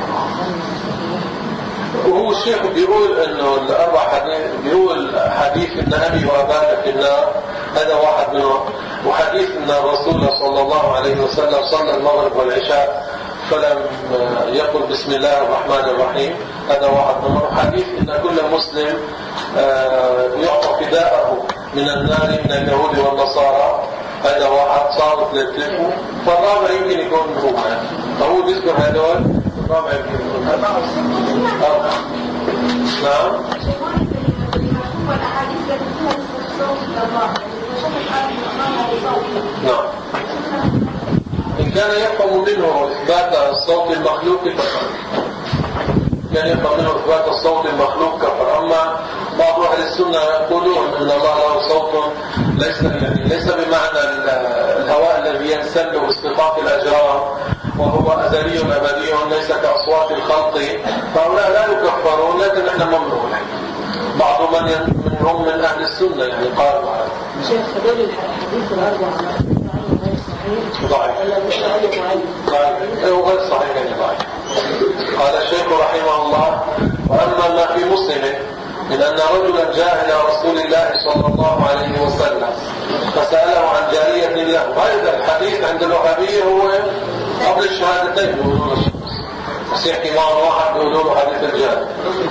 وهو الشيخ بيقول انه الاربع حديث، بيقول حديث ان ابي واباك في النار هذا واحد منهم، وحديث ان الرسول صلى الله عليه وسلم صلى المغرب والعشاء فلم يقل بسم الله الرحمن الرحيم هذا واحد منهم، وحديث ان كل مسلم يعطى فداءه من النار من اليهود والنصارى هذا واحد، صارت ثلاثة، فالرابع يمكن يكون هو، فهو بيذكر هذول الرابع يمكن يكون هذا. نعم. نعم. إن كان يفهم منه إثبات الصوت المخلوق كفر، كان يفهم منه إثبات الصوت المخلوق كفر. أما بعض أهل السنة يقولون أن الله له صوت ليس يعني ليس بمعنى الهواء الذي ينزل السل واصطفاف الأجرام وهو أزلي أبدي ليس كأصوات الخلق، فهؤلاء لا يكفرون، لكن احنا ممنوع. بعض من منهم من أهل السنة يعني قالوا هذا. شيخ خلال الحديث الأربعة ضعيف هو غير صحيح يعني ضعيف. قال الشيخ رحمه الله: وأما ما في مسلم من أن رجلا جاء إلى رسول الله صلى الله عليه وسلم فسأله عن جارية له. هذا الحديث عند الوهابية هو قبل الشهادتين يقولون الشخص، بس يحكي معه واحد يقولون له حديث الجارية.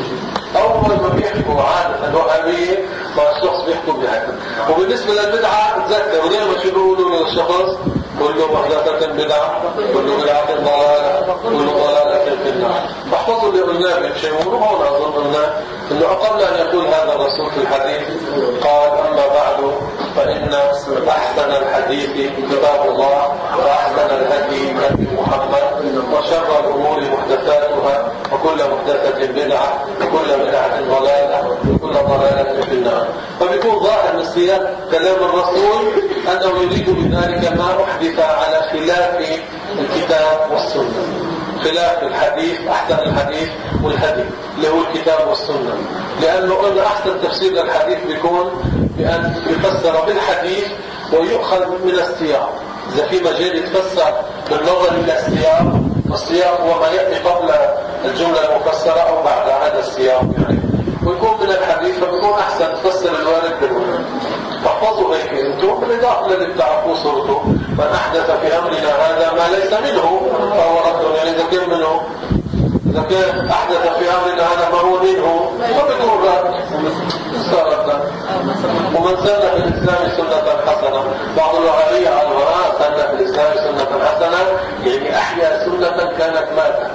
أول ما بيحكوا عادة الوهابية فالشخص بيحكوا بهذا. وبالنسبة للبدعة تذكر دائما شو بيقولوا للشخص: كل محدثة بدعة، كل بدعة ضلالة، كل ضلالة في النار. فاحفظوا اللي قلناه من شيء، وهنا أظن قلنا إنه قبل أن يقول هذا الرسول في الحديث قال: أما بعد فإن أحسن الحديث كتاب الله، وأحسن الهدي هدي محمد، وشر الأمور محدثاتها، وكل محدثة بدعة، وكل بدعة ضلالة، وكل ضلالة في النار. فبيكون ظاهر من سياق كلام الرسول أنه يريد بذلك ما أحدث على خلاف الكتاب والسنة، خلاف الحديث، أحسن الحديث والهدي اللي هو الكتاب والسنة. لأنه قلنا أحسن تفسير للحديث بيكون بأن يفسر بالحديث ويؤخذ من السياق. إذا في مجال يتفسر بالنظر إلى السياق، والسياق هو ما يأتي قبل الجملة المفسرة أو بعد هذا السياق يعني، ويكون من الحديث فبيكون أحسن تفسر الوارد بالوارد. فاحفظوا هيك انتم بالإضافة اللي بتعرفوا صورته: من أحدث في أمرنا هذا ما ليس منه فهو رد. يعني إذا كان منه، إذا كان أحدث في أمرنا هذا ما هو منه فبيكون رد، صار ردا. ومن سن في الإسلام سنة حسنة، بعض الوهابية على الوراء سن في الإسلام سنة حسنة يعني أحيا سنة كانت ماتت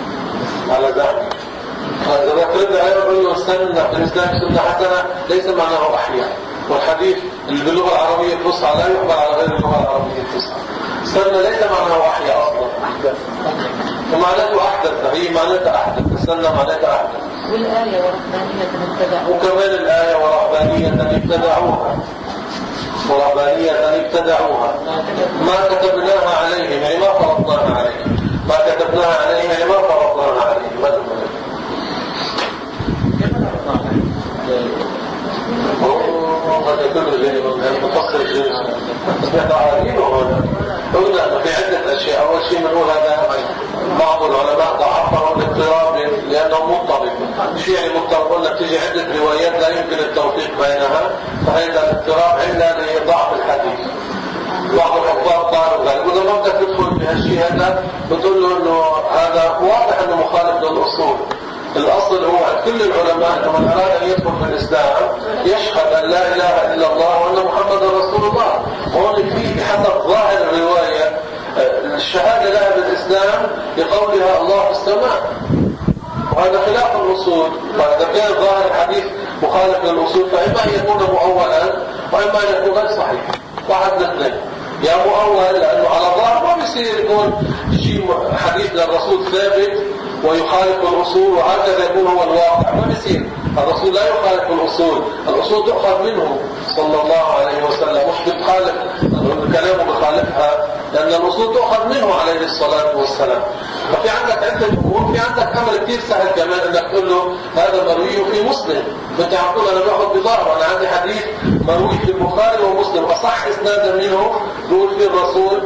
على ذلك. فإذا ذكرت يقول له سن في الإسلام سنة حسنة ليس معناه أحيا. والحديث اللي باللغة العربية الفصحى لا يقبل على غير اللغة العربية الفصحى. سنة ليس معناه أحيا أصلا، ومعناته أحدث، هي معناتها أحدث، السنة معناتها أحدث. والآية ورهبانية ابتدعوها، وكمان الآية ورهبانية ابتدعوها، ورهبانية ابتدعوها ما كتبناها عليهم يعني ما فرضناها عليهم، ما كتبناها عليهم يعني ما فرضناها عليهم. ماذا هذا كله جانب المفصل الجنس يتعارضون هنا. قلنا في عدة أشياء. أول شيء بنقول هذا بعض العلماء ضعفه الاضطراب لأنه مضطرب. شيء يعني مضطرب؟ قلنا بتيجي عدة روايات لا يمكن التوفيق بينها، فهذا الاضطراب عندنا لضعف الحديث. بعض الحفاظ قالوا ذلك، وإذا ما بدك تدخل في هالشيء هذا بتقول له إنه هذا واضح إنه مخالف للأصول. الأصل هو عند كل العلماء أنه من أراد أن يدخل في الإسلام يشهد أن لا إله إلا الله وأن محمدا رسول الله. هون في بحسب ظاهر الرواية الشهادة لها بالإسلام بقولها الله في السماء، وهذا خلاف الأصول. فإذا كان ظاهر الحديث مخالف للأصول فإما أن يكون مؤولا وإما أن يكون غير صحيح. واحد من اثنين: يا مؤول لأنه على ظاهر ما بيصير يكون شيء حديث للرسول ثابت ويخالف الأصول وهكذا يكون هو الواقع، ما بيصير. الرسول لا يخالف الأصول، الأصول تؤخذ منه صلى الله عليه وسلم، مش بتخالف كلامه بخالفها، لأن الأصول تؤخذ منه عليه الصلاة والسلام. ففي عندك عدة أمور، في عندك أمر كثير سهل كمان أنك تقول له هذا مروي في مسلم. أنت عقول أنا باخذ بظاهر، أنا عندي حديث مروي في البخاري ومسلم أصح إسنادا منه بيقول فيه الرسول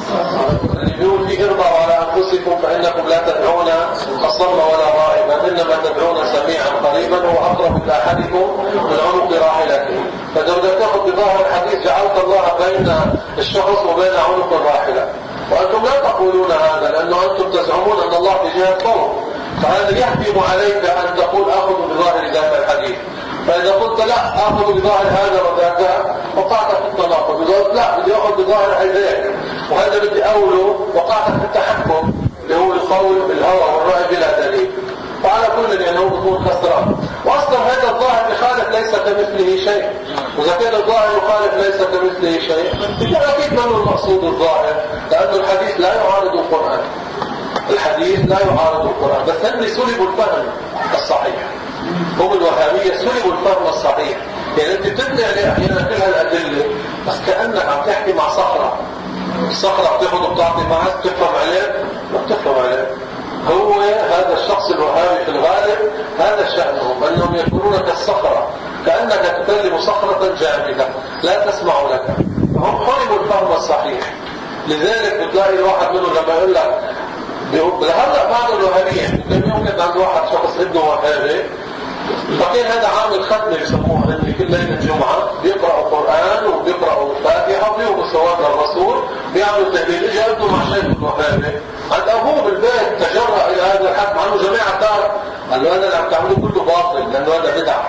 بيقول فيه: ارضوا على أنفسكم فإنكم لا تدعون الصم ولا غائبا، إنما تدعون سميعا قريبا هو أقرب إلى أحدكم من عنق راحلته. فإذا بدك تأخذ بظاهر الحديث جعلت الله بين الشخص وبين عنق الراحلة، وأنتم لا تقولون هذا لأنه أنتم تزعمون أن الله في جهة فوق. فهذا يحتم عليك أن تقول أخذ بظاهر ذات الحديث. فإذا قلت لا أخذ بظاهر هذا وذاك وقعت في التناقض. إذا قلت لا بدي أخذ بظاهر هذاك وهذا بدي أوله وقعت في التحكم اللي هو القول بالهوى والرأي بلا دليل. وعلى كل لأنه بيكون خسران. وأصلا هذا الظاهر يخالف ليس كمثله شيء، وإذا كان الظاهر يخالف ليس كمثله شيء أكيد ما هو المقصود الظاهر، لأن الحديث لا يعارض القرآن. الحديث لا يعارض القرآن، بس هم سلبوا الفهم الصحيح. هم الوهابية سلبوا الفهم الصحيح. يعني أنت بتبني عليه أحيانا كل هالأدلة بس كأنك عم تحكي مع صخرة، الصخرة بتاخد وبتعطي معك بتفهم عليه؟ ما بتفهم عليه. هو هذا الشخص الوهابي في الغالب هذا شأنهم أنهم يكونون كالصخرة، كأنك تكلم صخرة جامدة لا تسمع لك، هم حرموا الفهم الصحيح. لذلك بتلاقي الواحد منهم لما يقول لك هلا بعض الوهابيين كان يوجد عند واحد شخص ابنه وهابي، فكان هذا عامل ختمه يسموها ان كل ليله جمعه بيقراوا قران وبيقراوا الفاتحه وبيقروا صلاه الرسول بيعملوا تهليل. اجى ابنه مع شيخ الوهابي عند ابوه بالبيت تجرأ الى هذا الحكم عنه جماعه دار، قال له هذا اللي عم تعمله كله باطل لانه هذا بدعه.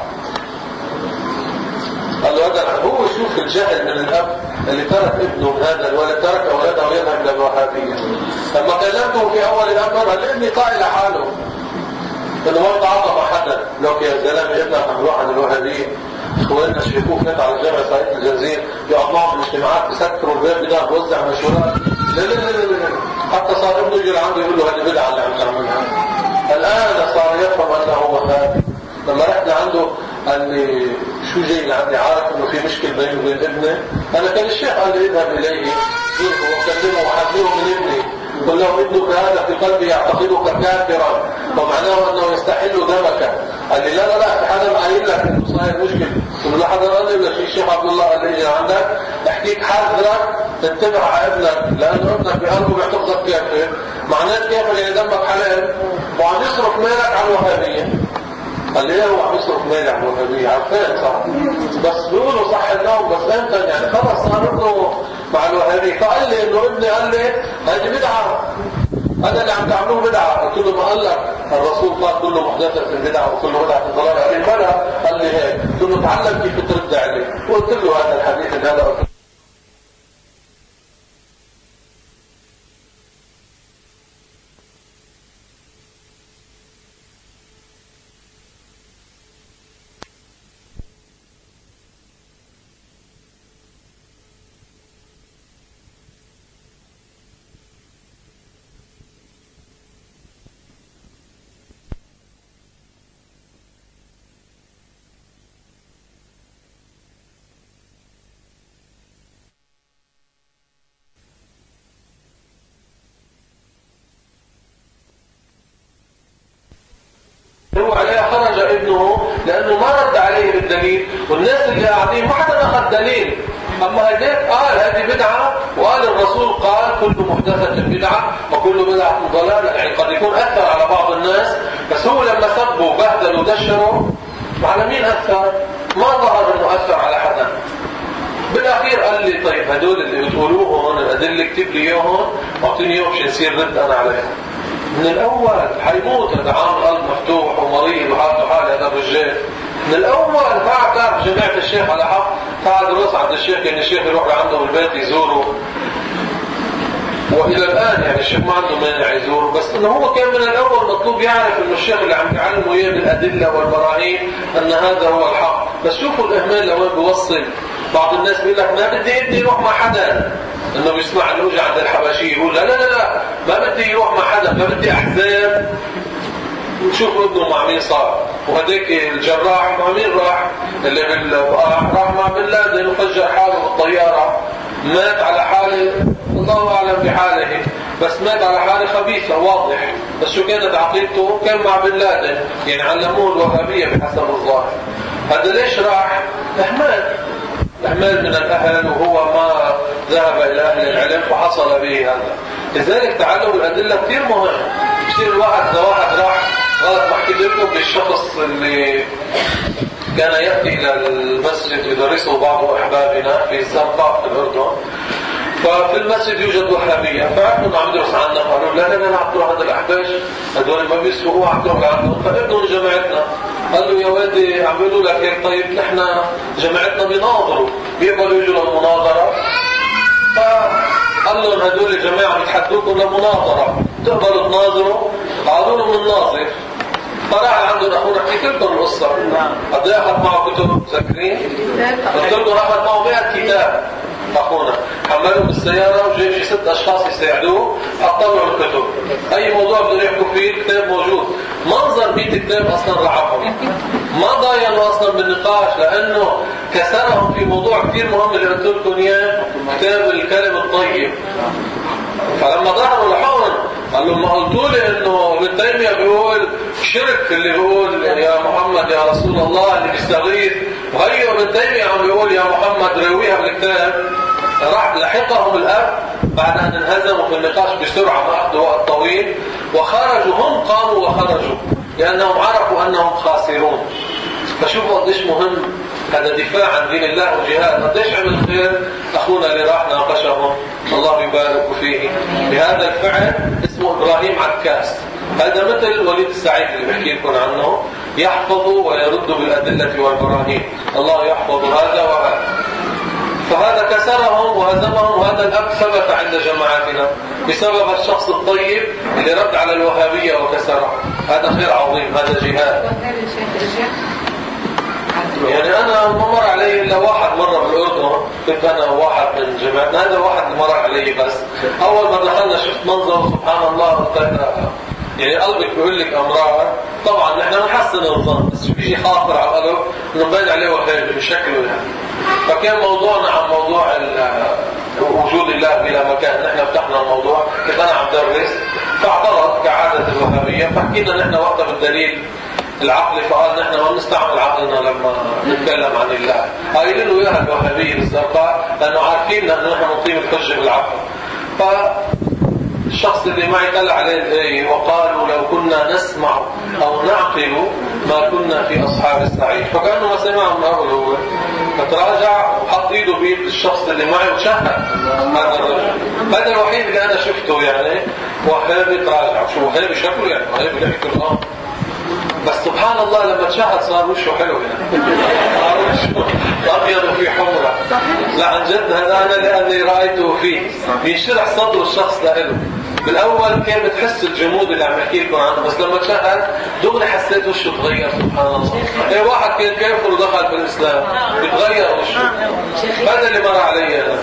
قال له هذا هو شوف الجهل من الاب اللي ترك ابنه هذا الولد ترك اولاده ويذهب الى الوهابيه. لما كلمته في اول الامر قال ابني قائل حاله انه ما يتعاطى مع حدا. لو يا زلمه ابنك عم يروح عند الوهابيه اخواننا الشيخوخ هناك على الجامعه صحيح الجزيره يقعد معهم في الاجتماعات بسكروا الباب بدها بوزع مشورات. لا لا لا لا لا حتى صار ابنه يجي لعنده يقول له هذه بدعه اللي عم تعملها. الان صار يفهم انه وهابي. لما رحت لعنده قال لي شو جاي لعندي عارف انه في مشكله بيني وبين ابني؟ انا كان الشيخ قال لي اذهب اليه زوره وكلمه وحذره من ابني قل له ابنك هذا في قلبي يعتقدك كافرا ومعناه انه يستحل دمك. قال لي لا لا لا في حدا قايل لك انه صاير مشكله. قلت له حدا قال لي الشيخ عبد الله قال لي اجى عندك احكيك حذرك انتبه على ابنك لانه ابنك بقلبه بيعتقدك كافر. معناه كافر يعني دمك حلال وعم يصرف مالك على الوهابيه. قال لي هو عم يصرف مالي على الوهابيه عارفين صح بس بيقولوا صح النوم بس امتى يعني خلص صار ابنه مع الوهابيه. فقال لي انه ابني قال لي هذه بدعه هذا اللي عم تعملوه بدعه. قلت له ما قال لك الرسول قال كله محدثه في البدعه وكله بدعه في الضلال؟ قال لي بلى. قال لي هيك. قلت له تعلم كيف ترد عليه وقلت له هذا الحديث اللي هذا قلت هو عليه خرج ابنه لانه ما رد عليه بالدليل والناس اللي قاعدين ما حدا اخذ دليل. اما هديك قال هذه بدعه وقال الرسول قال كل محدثه بدعه وكل بدعه ضلاله. يعني قد يكون اثر على بعض الناس بس هو لما سبوا وبهدلوا ودشروا على مين اثر؟ ما ظهر انه اثر على حدا. بالاخير قال لي طيب هدول اللي بتقولوهم الادله اكتب لي اياهم واعطيني اياهم عشان يصير رد انا عليهم. من الاول حيموت هذا عام قلب مفتوح ومريض وحالته حال هذا الرجال. من الاول ما تعرف جماعه الشيخ على حق تعال درس عند الشيخ يعني الشيخ يروح لعنده بالبيت يزوره. والى الان يعني الشيخ ما عنده مانع يزوره بس انه هو كان من الاول مطلوب يعرف انه الشيخ اللي عم يعلمه اياه بالادله والبراهين ان هذا هو الحق. بس شوفوا الاهمال لوين بيوصل. بعض الناس بيقول لك ما بدي ابني يروح مع حدا انه بيسمع الوجع عند الحبشيه يقول لا لا لا لا ما بدي يروح مع حدا ما بدي احزاب. شوف ابنه مع مين صار وهديك الجراح مع مين راح اللي راح مع بن لادن وفجر حاله بالطياره مات على حاله الله اعلم بحاله بس مات على حاله خبيثه واضح. بس شو كانت عقيدته؟ كان مع بن لادن يعني علموه الوهابيه بحسب الظاهر. هذا ليش راح؟ اهمال اهمال من الاهل وهو ما ذهب الى اهل العلم فحصل به هذا. لذلك تعلم الادله كثير مهم. كثير الواحد اذا واحد راح غلط بحكي لكم بالشخص اللي كان ياتي الى المسجد يدرسه بعض احبابنا في الزنقاء في الاردن. ففي المسجد يوجد وهابيه فعرفوا انه عم يدرس عنا قالوا لا لا لا عم تروح هذا الاحباش هذول ما بيسووا عم تروح لعندهم فابنوا لجماعتنا. قال له يا وادي عم بيقولوا لك هيك طيب نحن جماعتنا بيناظروا بيقبلوا يجوا للمناظره. فقال لهم هذول الجماعه بيتحدوكم لمناظره تقبلوا تناظروا؟ قالوا له بنناظر. فراح عندهم اخونا حكيت لكم القصه قد ايه اخذ معه كتب مسكرين؟ قلت لكم اخذ معه مئة كتاب اخونا حملوا بالسياره وجايب شي ست اشخاص يساعدوه اطلعوا الكتب اي موضوع بدهم يحكوا فيه الكتاب موجود. منظر مئة كتاب اصلا رعبهم ما ضايقوا اصلا بالنقاش، لانه كسرهم في موضوع كثير مهم اللي قلت لكم اياه، كتاب الكلم الطيب. فلما ظهروا لحون قال لهم ما قلتوا لي انه ابن تيميه بيقول شرك اللي بيقول يا محمد يا رسول الله اللي بيستغيث، وهي ابن تيميه عم بيقول يا محمد رويها بالكتاب. راح لحقهم الاب بعد ان انهزموا في النقاش بسرعه ما اخذوا وقت طويل، وخرجوا هم قاموا وخرجوا لانهم عرفوا انهم خاسرون. فشوفوا قديش مهم هذا دفاع عن دين الله وجهاد. قديش عمل خير اخونا اللي راح ناقشهم الله يبارك فيه بهذا الفعل، اسمه ابراهيم عكاس. هذا مثل وليد السعيد اللي بحكي لكم عنه، يحفظ ويرد بالادله والبراهين. الله يحفظ هذا وهذا. فهذا كسرهم وهزمهم، وهذا الأب ثبت عند جماعتنا بسبب الشخص الطيب اللي رد على الوهابية وكسرها. هذا خير عظيم، هذا جهاد. يعني أنا ما مر علي إلا واحد مرة بالأردن، كنت أنا واحد من جماعتنا، هذا واحد مر علي بس. أول ما دخلنا شفت منظر سبحان الله، قلت يعني قلبك بيقول لك أمرار. طبعا نحن بنحسن الظن، بس في شيء خاطر على القلب إنه باين عليه وهابي بشكله يعني. فكان موضوعنا عن موضوع وجود الله بلا مكان. نحن فتحنا الموضوع، كنت أنا عم درس فاعترض كعادة الوهابية، فحكينا نحن وقتها بالدليل العقلي، فقال نحن ما بنستعمل عقلنا لما نتكلم عن الله. قايلين له اياها الوهابية الزرقاء لأنه عارفين أنه نحن نقيم الحجة بالعقل. فالشخص اللي معي طلع عليه الآية وقالوا لو كنا نسمع أو نعقل ما كنا في أصحاب السعير، فكأنه ما سمع من أول. هو فتراجع وحط ايده بيد الشخص اللي معي وشهد هذا الرجل. هذا الوحيد اللي أنا شفته يعني وهابي تراجع. شو وهابي شكله يعني وهابي لحكي الآن، بس سبحان الله لما تشاهد صار وشه حلو يعني، صار وشه أبيض وفي حمرة. لا عن جد هذا أنا لأني رأيته فيه بينشرح صدر الشخص لإله. بالأول كان بتحس الجمود اللي عم يحكي لكم عنه، بس لما تشاهد دغري حسيت وشه تغير سبحان الله. اي واحد كان كافر ودخل في الإسلام بتغير وشه. هذا اللي مر علي أنا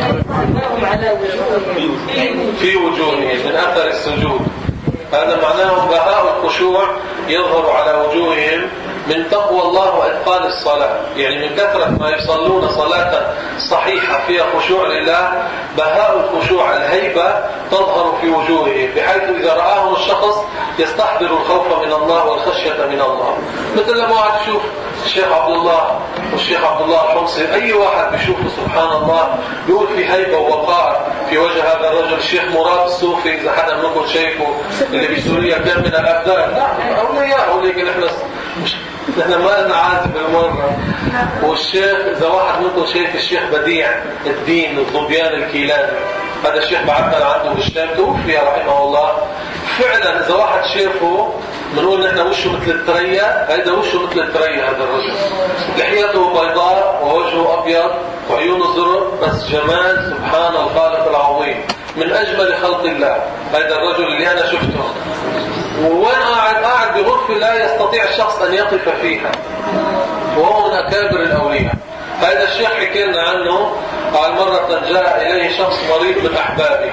في وجوههم من أثر السجود. هذا معناه بهاء الخشوع يظهر على وجوههم من تقوى الله وإتقان الصلاة. يعني من كثرة ما يصلون صلاة صحيحة فيها خشوع لله، بهاء الخشوع الهيبة تظهر في وجوههم، بحيث إذا رآهم الشخص يستحضر الخوف من الله والخشية من الله. مثل لما واحد تشوف الشيخ عبد الله والشيخ عبد الله الحمصي، أي واحد بيشوفه سبحان الله بيقول في هيبة ووقار في وجه هذا الرجل. الشيخ مراد الصوفي إذا حدا منكم شايفه اللي بسوريا كان من الأبدان، نعم أولياء ولكن إحنا نحن ما لنا عازب بالمرة. والشيخ إذا واحد منكم شايف الشيخ بديع الدين الظبيان الكيلاني، هذا الشيخ بعثنا عنده بالشام توفي رحمه الله. فعلا إذا واحد شايفه بنقول نحن وشه مثل التريا، هذا وشه مثل التريا. هذا الرجل لحيته بيضاء ووجهه أبيض وعيونه زرق، بس جمال سبحان الخالق العظيم، من أجمل خلق الله. هذا الرجل اللي أنا شفته وين قاعد قاعد بغرفة لا يستطيع الشخص أن يقف فيها، وهو من أكابر الأولياء. هذا الشيخ حكي لنا عنه، قال مرة جاء إليه شخص مريض من أحبابه،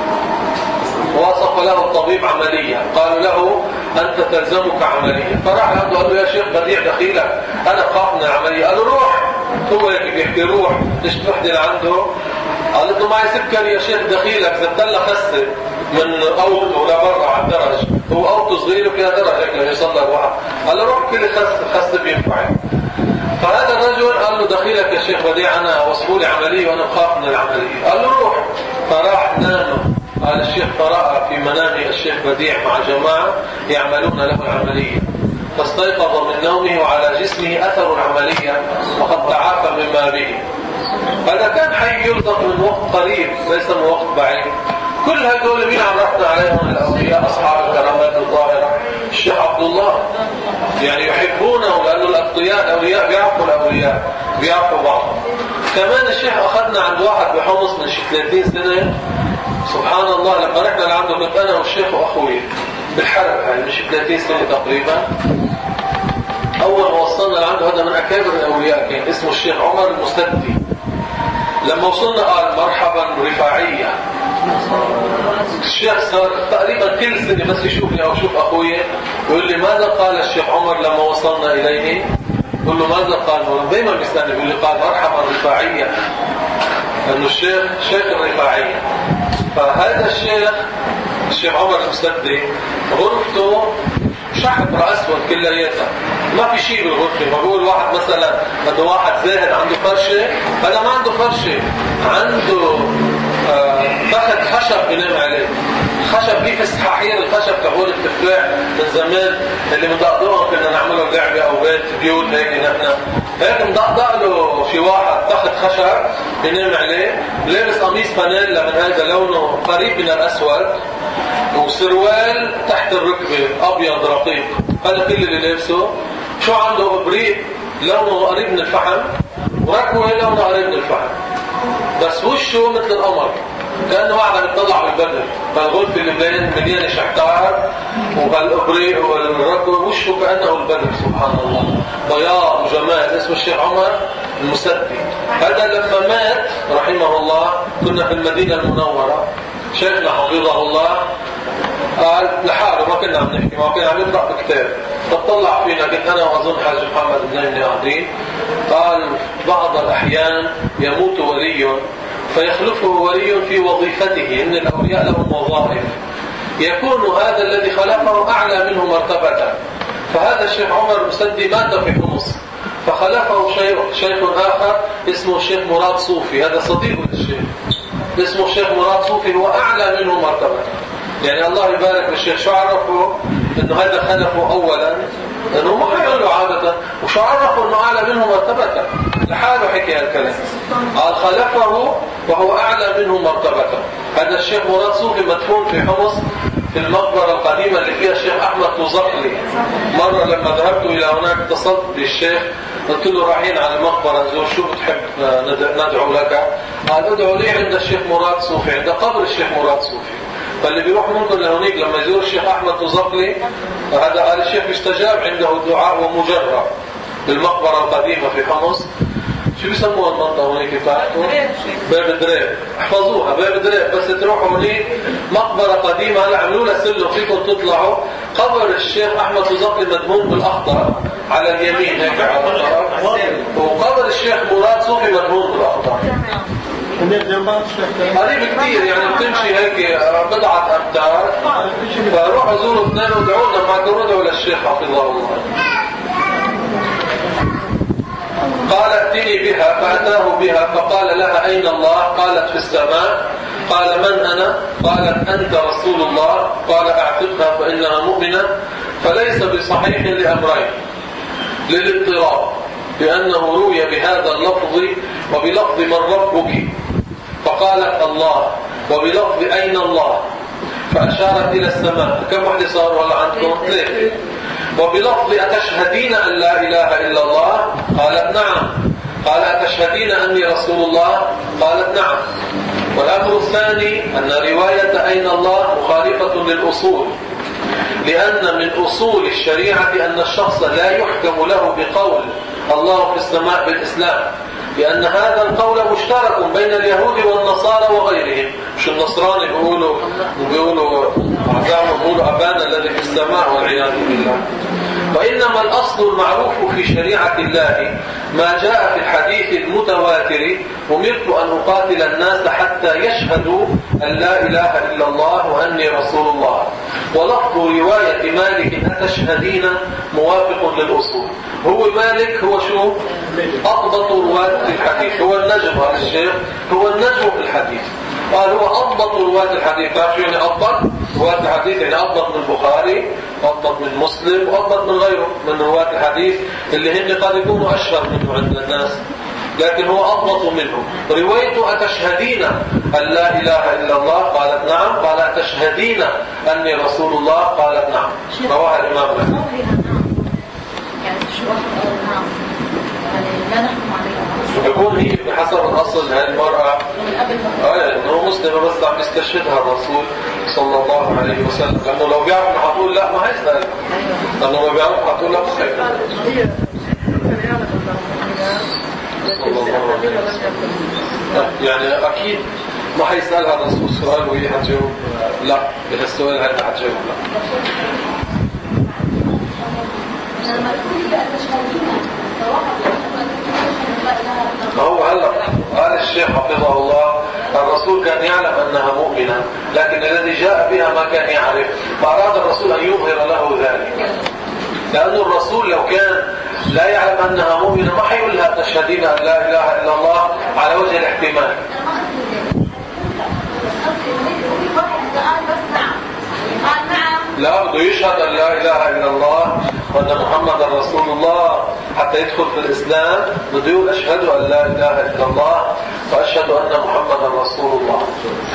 وصف له الطبيب عملية، قالوا له أنت تلزمك عملية. فراح عنده قال له يا شيخ بديع دخيلك أنا خاف من العملية. قال له روح. هو هيك بيحكي روح. ليش تروح لعنده؟ قال له معي سكري يا شيخ دخيلك، زدت له خسة من أوضته لبرا على الدرج، هو أوضته صغير وفيها درج هيك ليصلى الواحد. قال له روح كل خسة خسة بينفعك. فهذا الرجل قال له دخيلك يا شيخ بديع أنا وصفوا لي عملية وأنا بخاف من العملية. قال له روح. فراح نام. قال الشيخ فرأى في منامه الشيخ بديع مع جماعة يعملون له العملية، فاستيقظ من نومه وعلى جسمه أثر العملية وقد تعافى مما به. هذا كان حي يرزق من وقت قريب ليس من وقت بعيد. كل هدول مين عرفنا عليهم الأولياء أصحاب الكرامات الظاهرة؟ الشيخ عبد الله يعني يحبونه لأنه الأولياء الأولياء بيعرفوا الأولياء بيعرفوا بعض. كمان الشيخ أخذنا عند واحد بحمص من شي ثلاثين سنة سبحان الله. لما رحنا لعنده كنت أنا والشيخ وأخوي بالحرب يعني مش ثلاثين سنة تقريبا. أول ما وصلنا لعنده هذا من أكابر الأولياء كان اسمه الشيخ عمر المستدي. لما وصلنا قال مرحبا رفاعية. الشيخ صار تقريبا كل سنة بس يشوفني أو يشوف أخوي يقول لي ماذا قال الشيخ عمر لما وصلنا إليه؟ يقول له ماذا قال؟ دائما بيستنى يقول لي قال مرحبا رفاعية، أنه الشيخ شيخ الرفاعية. فهذا الشيخ الشيخ عمر المسدي غرفته شحبرة أسود كلياتها، ما في شيء بالغرفة. ما بقول واحد مثلا هذا واحد زاهد عنده فرشة، هذا ما عنده فرشة، عنده آه فخذ خشب بنام عليه، خشب كيف استحاحير الخشب تبعون التفاح من زمان اللي مدقدقهم كنا نعمله لعبة أو بيت بيوت هيك نحن هيك مدقدق له في واحد تحت خشب بنام عليه، لابس قميص فانيلا من هذا لونه قريب من الأسود وسروال تحت الركبة أبيض رقيق، هذا كل اللي لابسه. شو عنده؟ إبريق لونه قريب من الفحم وركوة لونه قريب من الفحم، بس وشه مثل القمر كأنه واحد بيطلع بالبدر. فالغرفة اللي مليانة شحتار وهالإبريق والركوة وشه كأنه البدر. سبحان الله، بياض وجمال. اسمه الشيخ عمر المسدي. هذا لما مات رحمه الله كنا في المدينة المنورة، شيخنا حفظه الله قال لحاله ما كنا عم نحكي، ما كنا عم نقرأ بكتاب، فطلع فينا قلت أنا وأظن حاج محمد بن قاعدين، قال بعض الأحيان يموت ولي فيخلفه ولي في وظيفته، إن الأولياء لهم وظائف، يكون هذا الذي خلفه أعلى منه مرتبة. فهذا الشيخ عمر المسدي مات في حمص، فخلفه شيخ, شيخ آخر اسمه الشيخ مراد صوفي، هذا صديق للشيخ اسمه الشيخ مراد صوفي، هو أعلى منه مرتبة. يعني الله يبارك للشيخ. شو عرفه انه هذا خلفه اولا؟ انه ما حيقول له عادة. وشو عرفه انه اعلى منه مرتبة؟ لحاله حكي هالكلام، قال خلفه وهو اعلى منه مرتبة. هذا الشيخ مراد صوفي مدفون في حمص في المقبرة القديمة اللي فيها الشيخ احمد طوزقلي. مرة لما ذهبت الى هناك اتصلت بالشيخ قلت له رايحين على المقبرة نزور، شو بتحب ندعو لك؟ قال ادعو لي عند الشيخ مراد صوفي، عند قبر الشيخ مراد صوفي. فاللي بيروح منكم لهونيك لما يزور الشيخ احمد طوزقلي، هذا قال الشيخ يستجاب عنده الدعاء ومجرب بالمقبرة القديمة في حمص. شو بيسموها المنطقة هونيك بتاعتكم؟ باب دريب. احفظوها، باب دريب. بس تروحوا هونيك مقبرة قديمة هلا عملوا لها سلم فيكم تطلعوا، قبر الشيخ احمد طوزقلي مدفون بالاخضر على اليمين هيك على الطرف، وقبر الشيخ مراد صوفي مدفون بالاخضر قريب كثير، يعني بتمشي هيك بضعة أمتار. فروحوا زوروا اثنين ودعوا لنا، ما كانوا ندعوا للشيخ حفظه الله. قال ائتني بها، فأتاه بها فقال لها أين الله؟ قالت في السماء. قال من أنا؟ قالت أنت رسول الله. قال أعتقها فإنها مؤمنة. فليس بصحيح لأمرين، للاضطراب، لأنه روي بهذا اللفظ وبلفظ من ربك، فقالت الله، وبلفظ أين الله، فأشارت إلى السماء. كم واحد صار ولا عندكم؟ ثلاثة. وبلفظ أتشهدين أن لا إله إلا الله؟ قالت نعم. قال أتشهدين أني رسول الله؟ قالت نعم. والأمر الثاني أن رواية أين الله مخالفة للأصول، لأن من أصول الشريعة أن الشخص لا يحكم له بقول الله في السماء بالإسلام، لأن هذا القول مشترك بين اليهود والنصارى وغيرهم. مش النصراني بيقولوا بيقولوا أعزائهم بيقولوا أبانا الذي في السماء والعياذ بالله. وإنما الأصل المعروف في شريعة الله ما جاء في الحديث المتواتر: أمرت أن أقاتل الناس حتى يشهدوا أن لا إله إلا الله وأني رسول الله. ولفظ رواية مالك أتشهدين موافق للأصول. هو مالك هو شو؟ أضبط رواة الحديث، هو النجم. هذا الشيخ هو النجم في الحديث، قال هو أضبط رواة الحديث. تعرف شو يعني أضبط رواة الحديث؟ يعني أضبط من البخاري، أضبط من مسلم، وأضبط من غيره من رواة الحديث اللي هن قد يكونوا أشهر منه عند الناس، لكن هو أضبط منه. روايته أتشهدين أن لا إله إلا الله؟ قالت نعم. قال أتشهدين أني رسول الله؟ قالت نعم. رواه الإمام أحمد. يكون هي بحسب الأصل هذه المرأة آه إنه مسلمة بس عم يستشهدها الرسول صلى الله عليه وسلم، لأنه لو بيعرف حتقول لا ما هيسأل، لأنه لو بيعرف حتقول لا ما هيسأل. صلى الله عليه وسلم. يعني أكيد ما حيسألها الرسول سؤال وهي حتجاوب لا، إذا السؤال هذا حتجاوب لا. ما هو هلا قال الشيخ حفظه الله الرسول كان يعلم أنها مؤمنة، لكن الذي جاء بها ما كان يعرف، فأراد الرسول أن يظهر له ذلك، لأن الرسول لو كان لا يعلم أنها مؤمنة ما حيقول لها تشهدين أن لا إله إلا الله على وجه الاحتمال. لا، بده يشهد أن لا إله إلا الله وأن محمد رسول الله حتى يدخل في الإسلام. بده يقول أشهد أن لا إله إلا الله وأشهد أن محمد رسول الله.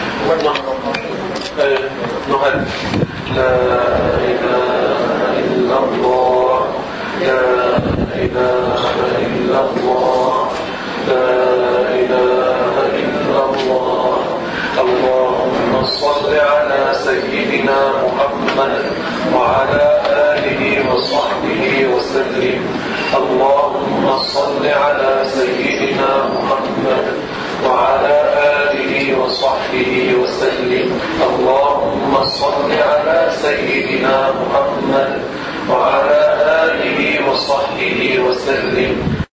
نهل لا إله إلا الله لا إله إلا الله لا إله إلا الله. اللهم صل على سيدنا محمد وعلى آله وصحبه وسلم. اللهم صل على سيدنا محمد وعلى آله وصحبه وسلم. اللهم صل على سيدنا محمد وعلى آله وصحبه وسلم.